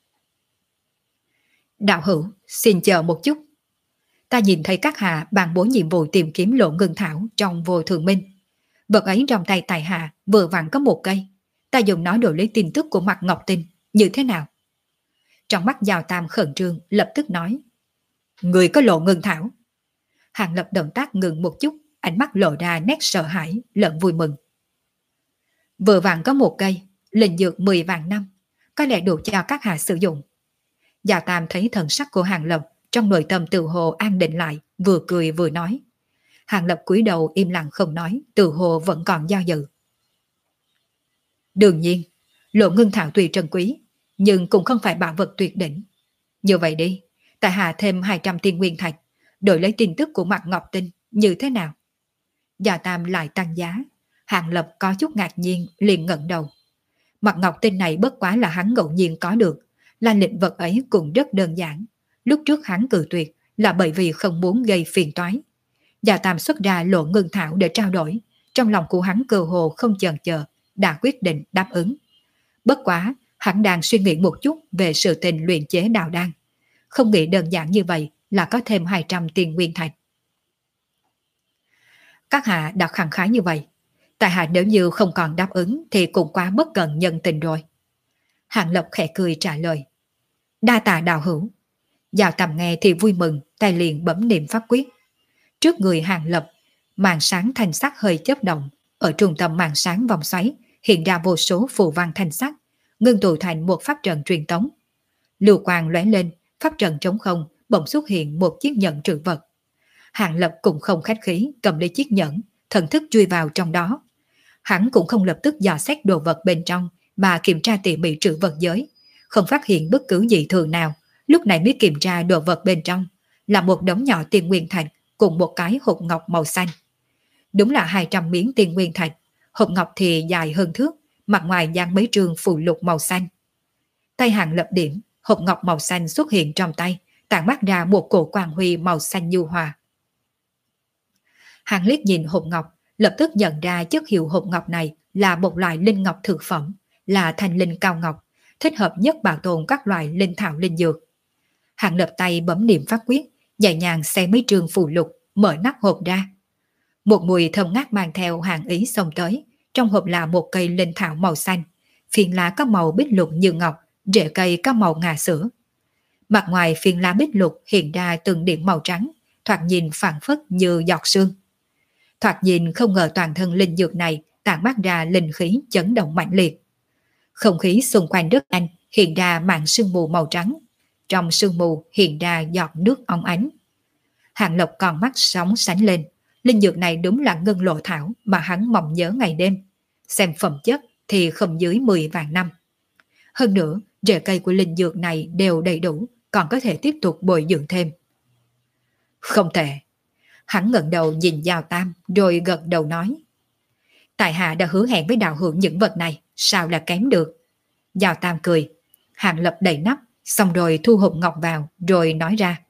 Đạo hữu, xin chờ một chút. Ta nhìn thấy các hạ bàn bố nhiệm vụ tìm kiếm Lộ Ngưng Thảo trong Vô Thường Minh. Vật ấy trong tay tài hạ vừa vặn có một cây. Ta dùng nó đổi lấy tin tức của mặt ngọc tinh, như thế nào? Trong mắt Giao Tam khẩn trương lập tức nói. Người có Lộ Ngưng Thảo. Hạng Lập động tác ngừng một chút, ánh mắt lộ ra nét sợ hãi lẫn vui mừng. Vừa vặn có một cây, linh dược mười vạn năm, có lẽ đủ cho các hạ sử dụng. Giao Tam thấy thần sắc của Hạng Lập trong nội tâm tự hồ an định lại, vừa cười vừa nói. Hạng Lập cúi đầu im lặng không nói, tự hồ vẫn còn do dự. Đương nhiên, Lộ Ngưng Thảo tuy trân quý, nhưng cũng không phải bảo vật tuyệt đỉnh. Như vậy đi, tại hạ thêm hai trăm tiền nguyên thạch, đổi lấy tin tức của mặt ngọc tinh, như thế nào? Giao Tam lại tăng giá. Hạng Lập có chút ngạc nhiên, liền ngẩng đầu. Mặt ngọc tinh này bất quá là hắn ngẫu nhiên có được, là lĩnh vật ấy cũng rất đơn giản. Lúc trước hắn cự tuyệt là bởi vì không muốn gây phiền toái. Giao Tam xuất ra Lộ Ngưng Thảo để trao đổi, trong lòng của hắn cơ hồ không chần chờ, đã quyết định đáp ứng. Bất quá, hắn đang suy nghĩ một chút về sự tình luyện chế đạo đan. Không nghĩ đơn giản như vậy là có thêm hai trăm tiền nguyên thạch. Các hạ đã khẳng khái như vậy, tại hạ nếu như không còn đáp ứng thì cũng quá bất cẩn nhân tình rồi. Hạng Lập khẽ cười trả lời. Đa tạ đạo hữu. Giao Tam nghe thì vui mừng, tay liền bấm niệm pháp quyết. Trước người Hạng Lập, màn sáng thanh sắc hơi chớp động, ở trung tâm màn sáng vòng xoáy hiện ra vô số phù văn thanh sắc, ngưng tụ thành một pháp trận truyền tống. Lưu quang lóe lên, pháp trận trống không, bỗng xuất hiện một chiếc nhẫn trữ vật. Hạng Lập cũng không khách khí, cầm lấy chiếc nhẫn, thần thức chui vào trong đó. Hắn cũng không lập tức dò xét đồ vật bên trong, mà kiểm tra tỉ mỉ trữ vật giới, không phát hiện bất cứ gì thường nào, lúc này mới kiểm tra đồ vật bên trong, là một đống nhỏ tiền nguyên thạch cùng một cái hộp ngọc màu xanh. Đúng là hai trăm miếng tiền nguyên thạch, hộp ngọc thì dài hơn thước, mặt ngoài dán mấy trường phù lục màu xanh. Tay Hàng Lập điểm, hộp ngọc màu xanh xuất hiện trong tay, tản mát ra một cổ quang huy màu xanh nhu hòa. Hàng liếc nhìn hộp ngọc, lập tức nhận ra chất hiệu hộp ngọc này là một loại linh ngọc thực phẩm, là thanh linh cao ngọc, thích hợp nhất bảo tồn các loại linh thảo linh dược. Hàng Lập tay bấm niệm pháp quyết, nhẹ nhàng xé mấy trường phù lục, mở nắp hộp ra. Một mùi thơm ngát mang theo hàng ý xông tới, trong hộp là một cây linh thảo màu xanh, phiến lá có màu bích lục như ngọc, rễ cây có màu ngà sữa. Mặt ngoài phiến lá bích lục hiện ra từng điểm màu trắng, thoạt nhìn phảng phất như giọt sương. Thoạt nhìn không ngờ toàn thân linh dược này tản mát ra linh khí chấn động mạnh liệt. Không khí xung quanh rất nhanh hiện ra màn sương mù màu trắng, trong sương mù hiện ra giọt nước óng ánh. Hàng Lộc còn mắt sóng sánh lên, linh dược này đúng là ngân lộ thảo mà hắn mong nhớ ngày đêm. Xem phẩm chất thì không dưới mười vạn năm. Hơn nữa, rễ cây của linh dược này đều đầy đủ, còn có thể tiếp tục bồi dưỡng thêm. Không tệ. Hắn ngẩng đầu nhìn Giao Tam rồi gật đầu nói. Tại hạ đã hứa hẹn với đạo hữu những vật này, sao là kém được. Giao Tam cười. Hàng Lập đẩy nắp, xong rồi thu hộp ngọc vào, rồi nói ra.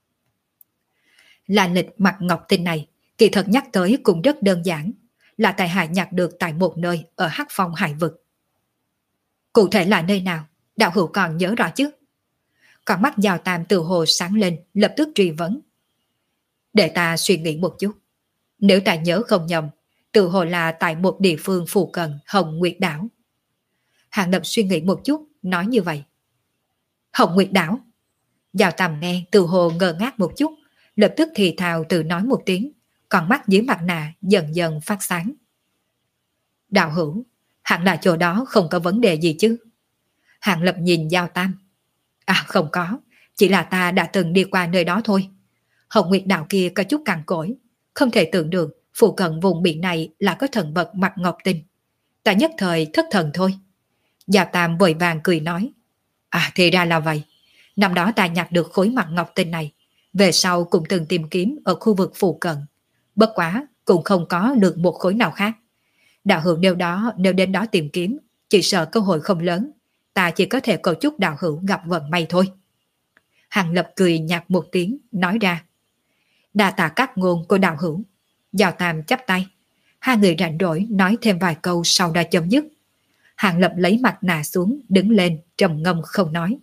Là lịch mặt ngọc tinh này, kỳ thật nhắc tới cũng rất đơn giản, là tại hạ nhặt được tại một nơi ở Hắc Phong Hải Vực. Cụ thể là nơi nào, đạo hữu còn nhớ rõ chứ? Còn mắt Giao Tam từ hồ sáng lên, lập tức truy vấn. Để ta suy nghĩ một chút. Nếu ta nhớ không nhầm, từ hồ là tại một địa phương phụ cận Hồng Nguyệt Đảo. Hàng Lập suy nghĩ một chút, nói như vậy. Hồng Nguyệt Đảo? Giao Tam nghe từ hồ ngơ ngác một chút, lập tức thì thào tự nói một tiếng, còn mắt dưới mặt nạ dần dần phát sáng. Đạo hữu, hẳn là chỗ đó không có vấn đề gì chứ? Hàng Lập nhìn Giao Tam. À không có, chỉ là ta đã từng đi qua nơi đó thôi. Hồng Nguyệt Đạo kia có chút cằn cỗi, không thể tưởng được phụ cận vùng biển này là có thần vật mặt ngọc tinh. Ta nhất thời thất thần thôi. Giao Tam vội vàng cười nói. À thì ra là vậy. Năm đó ta nhặt được khối mặt ngọc tinh này, về sau cũng từng tìm kiếm ở khu vực phụ cận. Bất quá cũng không có được một khối nào khác. Đạo hữu nếu đó nếu đến đó tìm kiếm, chỉ sợ cơ hội không lớn. Ta chỉ có thể cầu chúc đạo hữu gặp vận may thôi. Hàng Lập cười nhạt một tiếng, nói ra. Đa tạ các ngôn của đạo hữu. Giao Tam chắp tay. Hai người rảnh rỗi nói thêm vài câu sau đã chấm dứt. Hàng Lập lấy mặt nạ xuống, đứng lên, trầm ngâm không nói.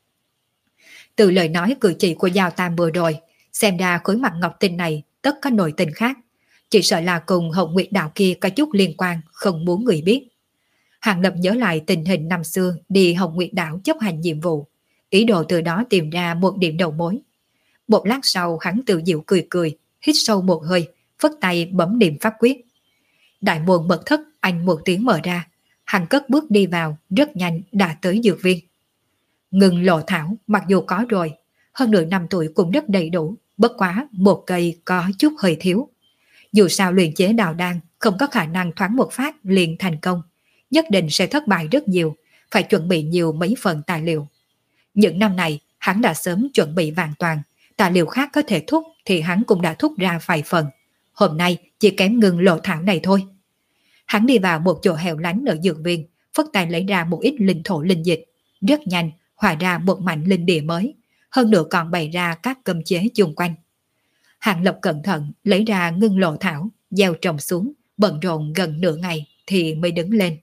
Từ lời nói cử chỉ của Giao Tam vừa rồi, xem ra khối mặt ngọc tinh này tất có nội tình khác. Chỉ sợ là cùng Hồng Nguyệt Đạo kia có chút liên quan, không muốn người biết. Hàng Lập nhớ lại tình hình năm xưa đi Hồng Nguyệt Đảo chấp hành nhiệm vụ, ý đồ từ đó tìm ra một điểm đầu mối. Một lát sau hắn tự dịu cười cười, hít sâu một hơi, phất tay bấm niệm pháp quyết. Đại môn mật thất anh một tiếng mở ra, hắn cất bước đi vào, rất nhanh đã tới dược viên. Ngừng lộ thảo mặc dù có rồi, hơn nửa năm tuổi cũng rất đầy đủ, bất quá một cây có chút hơi thiếu. Dù sao luyện chế đào đan không có khả năng thoáng một phát liền thành công, nhất định sẽ thất bại rất nhiều, phải chuẩn bị nhiều mấy phần tài liệu. Những năm này hắn đã sớm chuẩn bị vàng toàn, tài liệu khác có thể thúc thì hắn cũng đã thúc ra vài phần. Hôm nay chỉ kém ngừng lộ thảo này thôi. Hắn đi vào một chỗ hẻo lánh ở dược viên, phất tay lấy ra một ít linh thổ linh dịch, rất nhanh hòa ra một mảnh linh địa mới, hơn nữa còn bày ra các cơm chế chung quanh. Hàng Lập cẩn thận lấy ra ngưng lộ thảo, gieo trồng xuống, bận rộn gần nửa ngày thì mới đứng lên.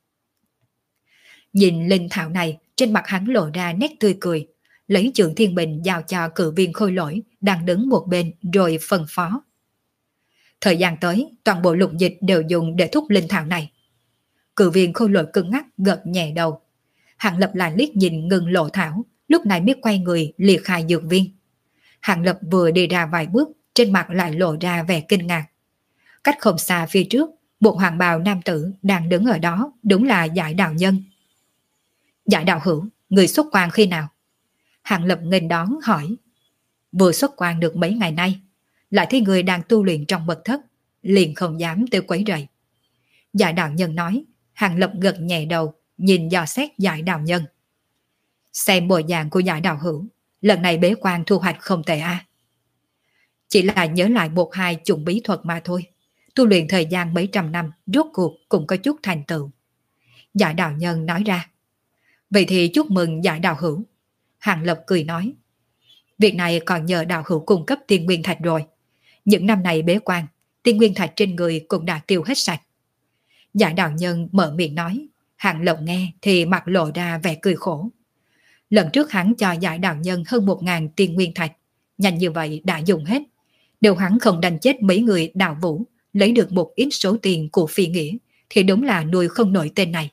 Nhìn linh thảo này, trên mặt hắn lộ ra nét tươi cười, lấy Trượng Thiên Bình giao cho cự viên Khôi Lỗi đang đứng một bên rồi phân phó. Thời gian tới, toàn bộ lục dịch đều dùng để thúc linh thảo này. Cự viên Khôi Lỗi cứng ngắc gật nhẹ đầu. Hàng Lập lại liếc nhìn ngừng lộ thảo, lúc này biết quay người liệt khai dược viên. Hàng Lập vừa đi ra vài bước, trên mặt lại lộ ra vẻ kinh ngạc. Cách không xa phía trước, một hoàng bào nam tử đang đứng ở đó, đúng là Giải Đạo Nhân. Giải đạo hữu, người xuất quan khi nào? Hàng Lập nghênh đón hỏi. Vừa xuất quan được mấy ngày nay, lại thấy người đang tu luyện trong mật thất, liền không dám tới quấy rầy. Giải Đạo Nhân nói. Hàng Lập gật nhẹ đầu, nhìn dò xét Giải Đạo Nhân. Xem bộ dạng của Giải đạo hữu, lần này bế quan thu hoạch không tệ a. Chỉ là nhớ lại một hai chủng bí thuật mà thôi. Tu luyện thời gian mấy trăm năm, rốt cuộc cũng có chút thành tựu. Giải đạo nhân nói ra. Vậy thì chúc mừng Giải đạo hữu. Hàng Lập cười nói. Việc này còn nhờ đạo hữu cung cấp tiên nguyên thạch rồi. Những năm này bế quan, tiên nguyên thạch trên người cũng đã tiêu hết sạch. Giải đạo nhân mở miệng nói. Hàng Lập nghe thì mặt lộ ra vẻ cười khổ. Lần trước hắn cho giải đạo nhân hơn một ngàn tiên nguyên thạch. Nhanh như vậy đã dùng hết. Nếu hắn không đánh chết mấy người đạo vũ, lấy được một ít số tiền của phi nghĩa, thì đúng là nuôi không nổi tên này.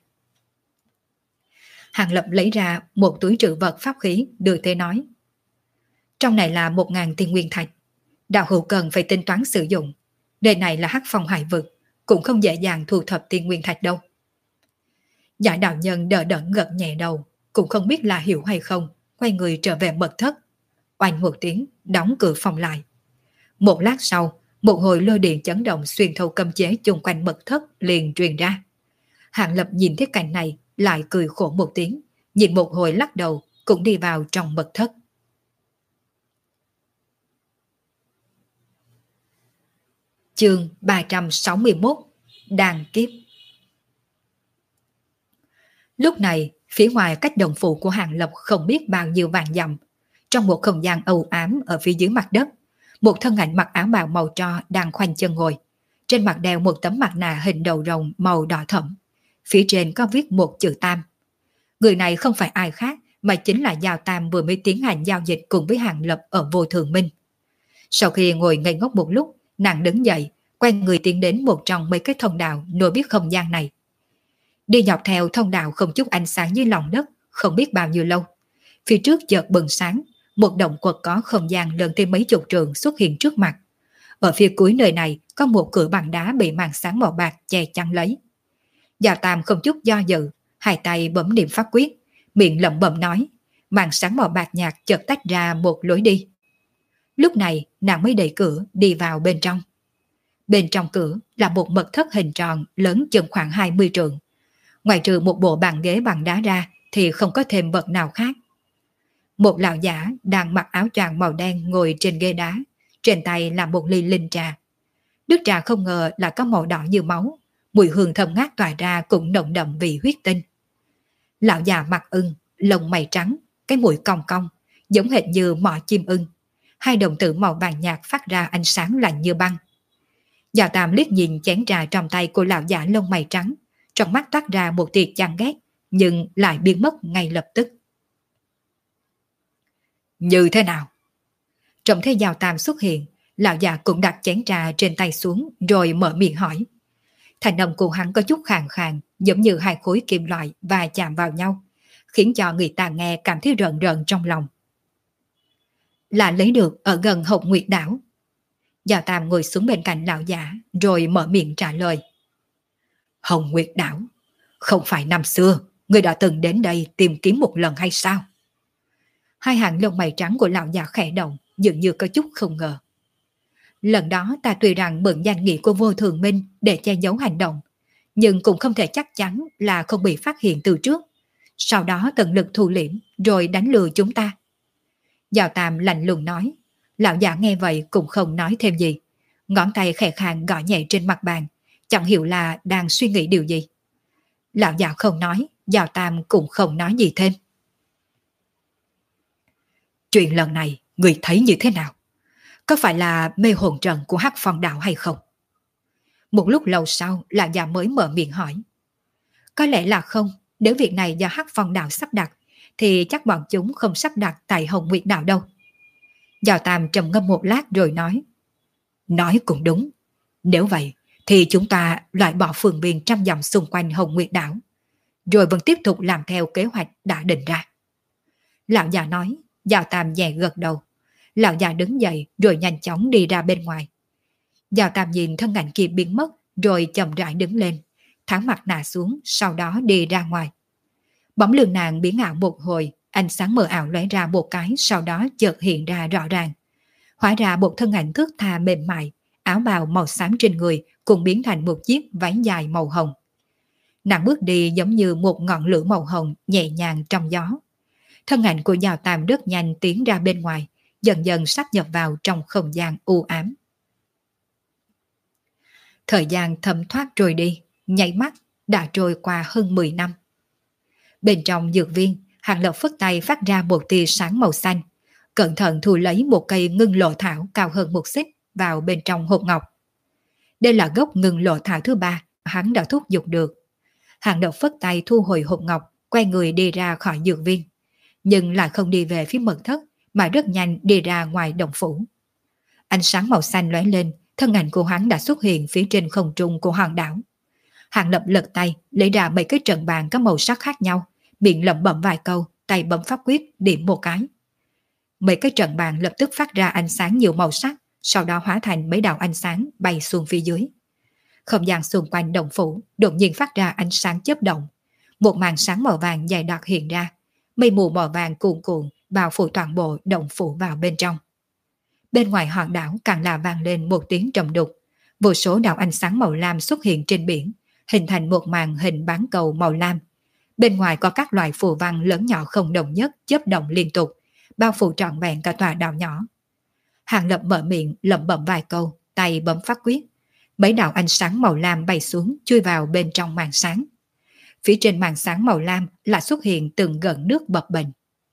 Hàng Lập lấy ra một túi trữ vật pháp khí, đưa tới nói. Trong này là một ngàn tiên nguyên thạch. Đạo hữu cần phải tính toán sử dụng. Nơi này là hắc phong hải vực, cũng không dễ dàng thu thập tiên nguyên thạch đâu. Giải đạo nhân đỡ đẫn gật nhẹ đầu, cũng không biết là hiểu hay không, quay người trở về mật thất. Oanh một tiếng, đóng cửa phòng lại. Một lát sau, một hồi lôi điện chấn động xuyên thấu cấm chế chung quanh mật thất liền truyền ra. Hạng Lập nhìn thấy cảnh này, lại cười khổ một tiếng, nhìn một hồi lắc đầu, cũng đi vào trong mật thất. Chương ba trăm sáu mươi mốt, Đàn kiếp. Lúc này, phía ngoài cách đồng phụ của Hạng Lập không biết bao nhiêu vàng dặm. Trong một không gian âu ám ở phía dưới mặt đất, một thân ảnh mặc áo bào màu tro đang khoanh chân ngồi. Trên mặt đeo một tấm mặt nạ hình đầu rồng màu đỏ thẫm. Phía trên có viết một chữ Tam. Người này không phải ai khác mà chính là Giao Tam vừa mới tiến hành giao dịch cùng với Hạng Lập ở Vô Thường Minh. Sau khi ngồi ngây ngốc một lúc, nàng đứng dậy, quay người tiến đến một trong mấy cái thông đạo nối biết không gian này. Đi dọc theo thông đạo không chút ánh sáng dưới lòng đất, không biết bao nhiêu lâu. Phía trước chợt bừng sáng, một động quật có không gian lớn tới mấy chục trượng xuất hiện trước mặt. Ở phía cuối nơi này có một cửa bằng đá bị màn sáng màu bạc che chắn lấy. Giao Tam không chút do dự, hai tay bấm niệm pháp quyết, miệng lẩm bẩm nói, màn sáng màu bạc nhạt chợt tách ra một lối đi. Lúc này nàng mới đẩy cửa đi vào bên trong. Bên trong cửa là một mật thất hình tròn lớn chừng khoảng hai mươi trượng. Ngoài trừ một bộ bàn ghế bằng đá ra thì không có thêm vật nào khác. Một lão giả đang mặc áo choàng màu đen ngồi trên ghế đá, trên tay là một ly linh trà. Nước trà không ngờ là có màu đỏ như máu, mùi hương thơm ngát tỏa ra cũng nồng đậm vị huyết tinh. Lão già mặt ưng, lông mày trắng, cái mũi cong cong, giống hệt như mỏ chim ưng. Hai đồng tử màu vàng nhạt phát ra ánh sáng lạnh như băng. Giao Tam liếc nhìn chén trà trong tay của lão già lông mày trắng, trong mắt toát ra một tia chán ghét, nhưng lại biến mất ngay lập tức. Như thế nào? Trông thấy Giao Tam xuất hiện, lão già cũng đặt chén trà trên tay xuống rồi mở miệng hỏi. Thành âm của hắn có chút khàn khàn, giống như hai khối kim loại và chạm vào nhau, khiến cho người ta nghe cảm thấy rợn rợn trong lòng. Là lấy được ở gần Hồng Nguyệt đảo. Giao Tam ngồi xuống bên cạnh lão giả rồi mở miệng trả lời. Hồng Nguyệt đảo? Không phải năm xưa người đã từng đến đây tìm kiếm một lần hay sao? Hai hàng lông mày trắng của lão già khẽ động, dường như có chút không ngờ. Lần đó ta tuy rằng mượn danh nghĩa của Vô Thường Minh để che giấu hành động, nhưng cũng không thể chắc chắn là không bị phát hiện từ trước. Sau đó tận lực thu liễm rồi đánh lừa chúng ta. Giao Tam lạnh lùng nói. Lão già nghe vậy cũng không nói thêm gì. Ngón tay khẽ khàng gõ nhẹ trên mặt bàn, chẳng hiểu là đang suy nghĩ điều gì. Lão già không nói, Giao Tam cũng không nói gì thêm. Chuyện lần này người thấy như thế nào? Có phải là mê hồn trận của Hắc Phong đạo hay không? Một lúc lâu sau, lão già mới mở miệng hỏi. Có lẽ là không, nếu việc này do Hắc Phong đạo sắp đặt, thì chắc bọn chúng không sắp đặt tại Hồng Nguyệt đạo đâu. Giao Tam trầm ngâm một lát rồi nói. Nói cũng đúng. Nếu vậy, thì chúng ta loại bỏ phường biên trăm dặm xung quanh Hồng Nguyệt đảo, rồi vẫn tiếp tục làm theo kế hoạch đã định ra. Lão già nói. Giao Tam nhẹ gật đầu. Lão già đứng dậy rồi nhanh chóng đi ra bên ngoài. Giao Tam nhìn thân ảnh kia biến mất rồi chậm rãi đứng lên, tháo mặt nạ xuống, sau đó đi ra ngoài. Bóng lưng nàng biến ảo một hồi, ánh sáng mờ ảo lóe ra một cái, sau đó chợt hiện ra rõ ràng. Hóa ra một thân ảnh thướt tha mềm mại, áo bào màu xám trên người cũng biến thành một chiếc váy dài màu hồng. Nàng bước đi giống như một ngọn lửa màu hồng nhẹ nhàng trong gió. thân ảnh của Giào Tam rất nhanh tiến ra bên ngoài, dần dần sắp nhập vào trong không gian u ám. Thời gian thấm thoát trôi đi, nháy mắt đã trôi qua hơn mười năm. Bên trong dược viên, Hàng Lập phất tay phát ra một tia sáng màu xanh, cẩn thận thu lấy một cây ngưng lộ thảo cao hơn một xích vào bên trong hộp ngọc. Đây là gốc ngưng lộ thảo thứ ba hắn đã thúc giục được. Hàng Lập phất tay thu hồi hộp ngọc, quay người đi ra khỏi dược viên, nhưng lại không đi về phía mật thất mà rất nhanh đi ra ngoài động phủ. Ánh sáng màu xanh lóe lên, thân ảnh của hắn đã xuất hiện phía trên không trung của hòn đảo. Hàng Lập lật tay lấy ra mấy cái trận bàn có màu sắc khác nhau, miệng lẩm bẩm vài câu, tay bấm pháp quyết điểm một cái. Mấy cái trận bàn lập tức phát ra ánh sáng nhiều màu sắc, sau đó hóa thành mấy đạo ánh sáng bay xuống phía dưới. Không gian xung quanh động phủ đột nhiên phát ra ánh sáng chớp động, một màn sáng màu vàng dày đặc hiện ra, mây mù màu vàng cuồn cuộn bao phủ toàn bộ động phủ vào bên trong. Bên ngoài hòn đảo càng là vang lên một tiếng trầm đục, vô số đạo ánh sáng màu lam xuất hiện trên biển, hình thành một màn hình bán cầu màu lam. Bên ngoài có các loại phù văn lớn nhỏ không đồng nhất chớp động liên tục, bao phủ trọn vẹn cả tòa đảo nhỏ. Hàng Lập mở miệng lẩm bẩm vài câu, tay bấm pháp quyết. Mấy đạo ánh sáng màu lam bay xuống chui vào bên trong màn sáng. Phía trên màn sáng màu lam lại xuất hiện từng gợn nước bập bềnh.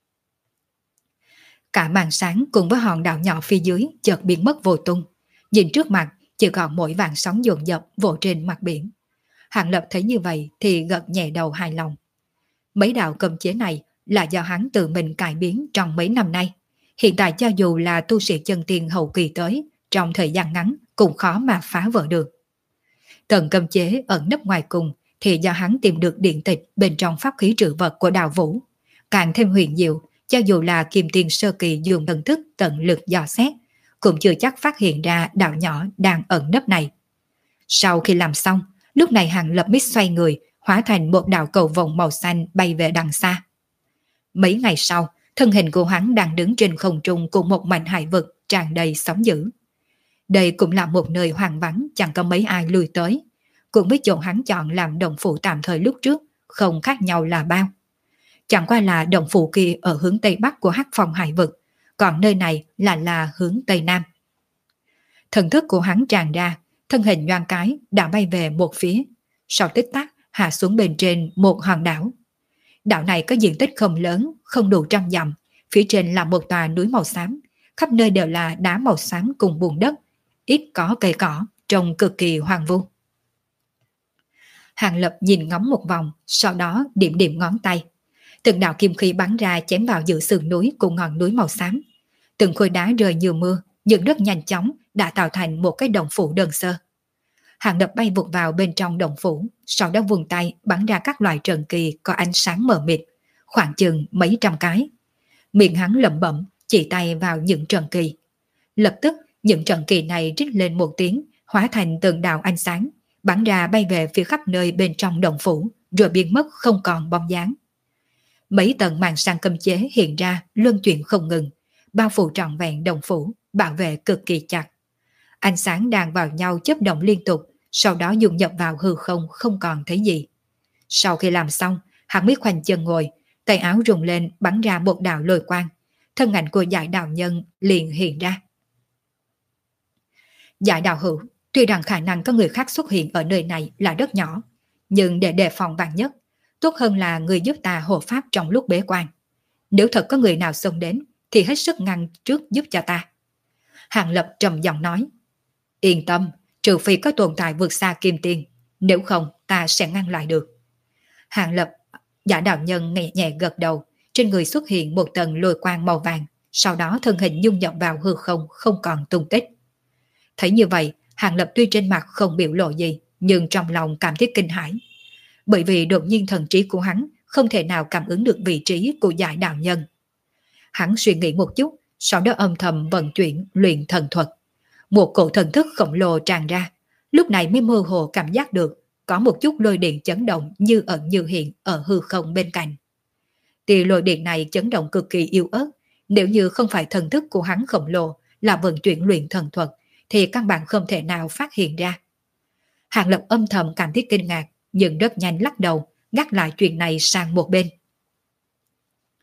Cả màn sáng cùng với hòn đảo nhỏ phía dưới chợt biến mất vô tung. Nhìn trước mặt chỉ còn mỗi vạn sóng dồn dập vỗ trên mặt biển. Hàng Lập thấy như vậy thì gật nhẹ đầu hài lòng. Mấy đạo cấm chế này là do hắn tự mình cải biến trong mấy năm nay. Hiện tại cho dù là tu sĩ chân tiên hậu kỳ tới, trong thời gian ngắn cũng khó mà phá vỡ được. Tầng cấm chế ẩn nấp ngoài cùng thì do hắn tìm được điện tịch bên trong pháp khí trữ vật của Đào Vũ. Càng thêm huyền diệu, cho dù là Kim Tiên sơ kỳ dùng thần thức tận lực dò xét, cũng chưa chắc phát hiện ra đạo nhỏ đang ẩn nấp này. Sau khi làm xong, lúc này Hàng Lập mới xoay người, hóa thành một đạo cầu vồng màu xanh bay về đằng xa. Mấy ngày sau, thân hình của hắn đang đứng trên không trung cùng một mảnh hải vực tràn đầy sóng dữ. Đây cũng là một nơi hoang vắng chẳng có mấy ai lui tới, cũng với chỗ hắn chọn làm động phủ tạm thời lúc trước không khác nhau là bao. Chẳng qua là động phủ kia ở hướng tây bắc của Hắc Phong hải vực, còn nơi này là là hướng tây nam. Thần thức của hắn tràn ra, thân hình nhoáng cái đã bay về một phía, sau tích tắc hạ xuống bên trên một hòn đảo. Đảo này có diện tích không lớn, không đủ trăm dặm, phía trên là một tòa núi màu xám, khắp nơi đều là đá màu xám cùng bùn đất, ít có cây cỏ, trông cực kỳ hoang vu. Hàng Lập nhìn ngắm một vòng, sau đó điểm điểm ngón tay. Từng đạo kim khí bắn ra chém vào giữa sườn núi cùng ngọn núi màu xám. Từng khối đá rơi như mưa, nhưng rất nhanh chóng đã tạo thành một cái động phủ đơn sơ. Hàng Lập bay vụt vào bên trong động phủ, sau đó vung tay bắn ra các loại trận kỳ có ánh sáng mờ mịt, khoảng chừng mấy trăm cái. Miệng hắn lẩm bẩm chỉ tay vào những trận kỳ. Lập tức những trận kỳ này rít lên một tiếng, hóa thành từng đạo ánh sáng, bắn ra bay về phía khắp nơi bên trong động phủ, rồi biến mất không còn bóng dáng. Mấy tầng màn sang cấm chế hiện ra luân chuyển không ngừng, bao phủ trọn vẹn động phủ, bảo vệ cực kỳ chặt. Ánh sáng đan vào nhau chớp động liên tục, sau đó dung nhập vào hư không không còn thấy gì. Sau khi làm xong, hắn mới khoanh chân ngồi, tay áo rung lên bắn ra một đạo lôi quang, thân ảnh của Giải Đạo Nhân liền hiện ra. Giải Đạo Hữu, tuy rằng khả năng có người khác xuất hiện ở nơi này là rất nhỏ, nhưng để đề phòng vạn nhất, tốt hơn là người giúp ta hộ pháp trong lúc bế quan. Nếu thật có người nào xông đến, thì hết sức ngăn trước giúp cho ta. Hàng Lập trầm giọng nói, yên tâm, trừ phi có tồn tại vượt xa Kim Tiên, nếu không ta sẽ ngăn lại được. Hàng Lập, Giả Đạo Nhân nhẹ nhẹ gật đầu, trên người xuất hiện một tầng lôi quang màu vàng, sau đó thân hình dung nhập vào hư không không còn tung tích. Thấy như vậy, Hàng Lập tuy trên mặt không biểu lộ gì, nhưng trong lòng cảm thấy kinh hãi. Bởi vì đột nhiên thần trí của hắn không thể nào cảm ứng được vị trí của Giải Đạo Nhân. Hắn suy nghĩ một chút, sau đó âm thầm vận chuyển luyện thần thuật. Một cổ thần thức khổng lồ tràn ra, lúc này mới mơ hồ cảm giác được có một chút lôi điện chấn động như ẩn như hiện ở hư không bên cạnh. Thì lôi điện này chấn động cực kỳ yếu ớt, nếu như không phải thần thức của hắn khổng lồ là vận chuyển luyện thần thuật thì căn bản không thể nào phát hiện ra. Hàng Lập âm thầm cảm thấy kinh ngạc, nhưng rất nhanh lắc đầu, gác lại chuyện này sang một bên.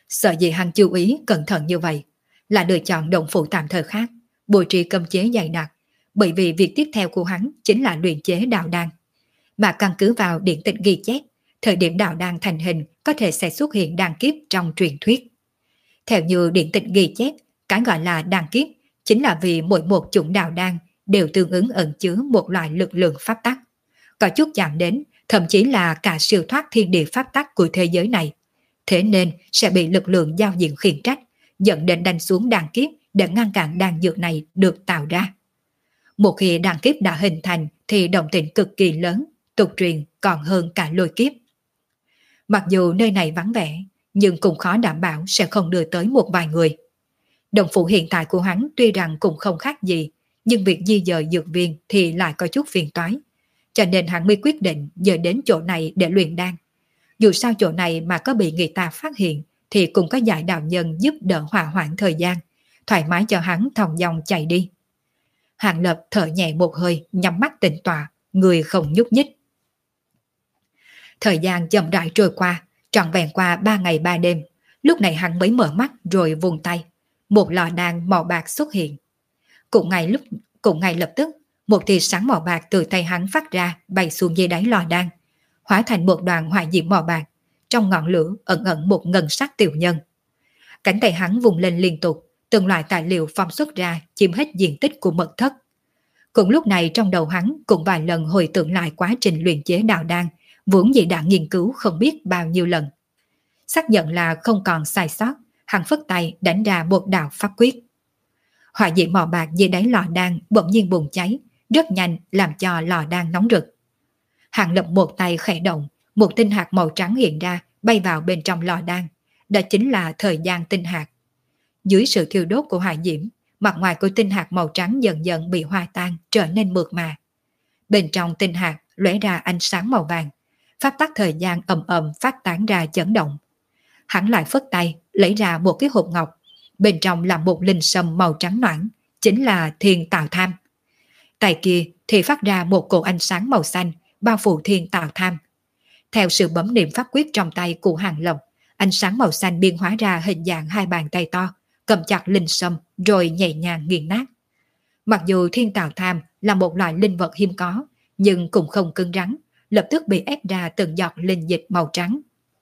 Sợ gì hắn chú ý cẩn thận như vậy, là lựa chọn động phủ tạm thời khác, bố trí cấm chế dày đặc, bởi vì việc tiếp theo của hắn chính là luyện chế đạo đan. Mà căn cứ vào điển tịch ghi chép, thời điểm đạo đan thành hình có thể sẽ xuất hiện đan kiếp trong truyền thuyết. Theo như điển tịch ghi chép, cái gọi là đan kiếp chính là vì mỗi một chủng đạo đan đều tương ứng ẩn chứa một loại lực lượng pháp tắc. Có chút chạm đến, thậm chí là cả siêu thoát thiên địa pháp tắc của thế giới này. Thế nên sẽ bị lực lượng giao diện khiển trách, dẫn đến đánh xuống đan kiếp để ngăn cản đan dược này được tạo ra. Một khi đan kiếp đã hình thành thì động tĩnh cực kỳ lớn, tục truyền còn hơn cả lôi kiếp. Mặc dù nơi này vắng vẻ, nhưng cũng khó đảm bảo sẽ không đưa tới một vài người. Đồng phủ hiện tại của hắn tuy rằng cũng không khác gì, nhưng việc di dời dược viên thì lại có chút phiền toái. Cho nên hắn mới quyết định dời đến chỗ này để luyện đan. Dù sao chỗ này mà có bị người ta phát hiện thì cũng có giải đạo nhân giúp đỡ hòa hoãn thời gian, thoải mái cho hắn thong dong chạy đi. Hàng Lập thở nhẹ một hơi, nhắm mắt tĩnh tọa, người không nhúc nhích. Thời gian chậm rãi trôi qua, trọn vẹn qua ba ngày ba đêm. Lúc này hắn mới mở mắt rồi vùng tay. Một lò đan màu bạc xuất hiện. Cũng ngay lúc cũng ngay lập tức, một tia sáng màu bạc từ tay hắn phát ra, bay xuống dưới đáy lò đan, hóa thành một đoàn hỏa diễm màu bạc. Trong ngọn lửa ẩn ẩn một ngân sắc tiểu nhân. Cánh tay hắn vùng lên liên tục, từng loại tài liệu phóng xuất ra chiếm hết diện tích của mật thất. Cũng lúc này trong đầu hắn cũng vài lần hồi tưởng lại quá trình luyện chế đạo đan, vốn dĩ đã nghiên cứu không biết bao nhiêu lần. Xác nhận là không còn sai sót, hắn phất tay đánh ra một đạo pháp quyết. Hỏa diễm màu bạc dưới đáy lò đan bỗng nhiên bùng cháy, rất nhanh làm cho lò đan nóng rực. Hàng Lập một tay khẽ động, một tinh hạt màu trắng hiện ra, bay vào bên trong lò đan. Đó chính là thời gian tinh hạt. Dưới sự thiêu đốt của hỏa diễm, mặt ngoài của tinh hạt màu trắng dần dần bị hòa tan, trở nên mượt mà. Bên trong tinh hạt lóe ra ánh sáng màu vàng, pháp tắc thời gian ầm ầm phát tán ra chấn động. Hắn lại phất tay, lấy ra một cái hộp ngọc, bên trong là một linh sâm màu trắng noãn, chính là thiên tạo tham. Tay kia thì phát ra một cổ ánh sáng màu xanh, bao phủ thiên tạo tham. Theo sự bấm niệm pháp quyết trong tay của Hàng Lập, ánh sáng màu xanh biến hóa ra hình dạng hai bàn tay to, cầm chặt linh sâm rồi nhẹ nhàng nghiền nát. Mặc dù thiên tạo tham là một loại linh vật hiếm có, nhưng cũng không cứng rắn, lập tức bị ép ra từng giọt linh dịch màu trắng.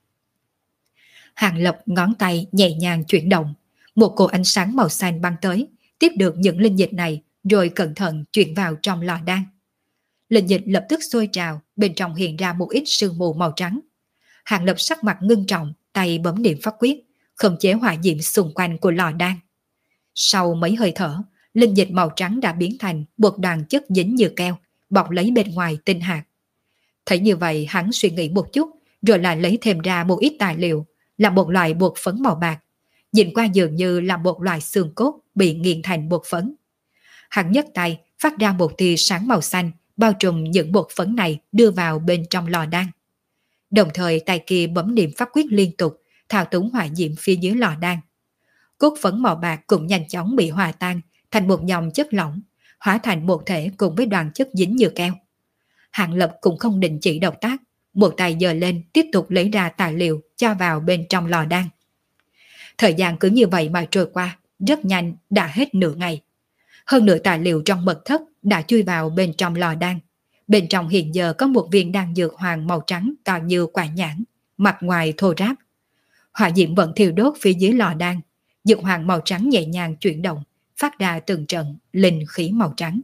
Hàng Lập ngón tay nhẹ nhàng chuyển động, một cổ ánh sáng màu xanh băng tới, tiếp được những linh dịch này rồi cẩn thận chuyển vào trong lò đan. Linh dịch lập tức sôi trào, bên trong hiện ra một ít sương mù màu trắng. Hàng Lập sắc mặt ngưng trọng, tay bấm niệm pháp quyết, khống chế hỏa diễm xung quanh của lò đan. Sau mấy hơi thở, linh dịch màu trắng đã biến thành một đoàn chất dính như keo, bọc lấy bên ngoài tinh hạt. Thấy như vậy hắn suy nghĩ một chút, rồi lại lấy thêm ra một ít tài liệu, là một loại bột phấn màu bạc. Nhìn qua dường như là một loại xương cốt bị nghiền thành bột phấn. Hắn nhấc tay, phát ra một tia sáng màu xanh, bao trùm những bột phấn này đưa vào bên trong lò đan. Đồng thời tay kia bấm niệm pháp quyết liên tục, thao túng hỏa diễm phía dưới lò đan. Cốt phấn màu bạc cũng nhanh chóng bị hòa tan thành một dòng chất lỏng, hóa thành một thể cùng với đoàn chất dính như keo. Hàng Lập cũng không định chỉ động tác, một tay giơ lên tiếp tục lấy ra tài liệu cho vào bên trong lò đan. Thời gian cứ như vậy mà trôi qua, rất nhanh đã hết nửa ngày. Hơn nửa tài liệu trong mật thất đã chui vào bên trong lò đan. Bên trong hiện giờ có một viên đan dược hoàng màu trắng to như quả nhãn, mặt ngoài thô ráp. Hỏa diễm vẫn thiêu đốt phía dưới lò đan, dược hoàng màu trắng nhẹ nhàng chuyển động, phát ra từng trận linh khí màu trắng.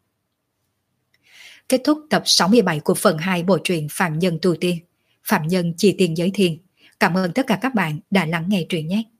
Kết thúc tập sáu mươi bảy của phần hai bộ truyện Phạm Nhân Tu Tiên. Phạm Nhân Chi Tiên Giới Thiên. Cảm ơn tất cả các bạn đã lắng nghe truyện nhé.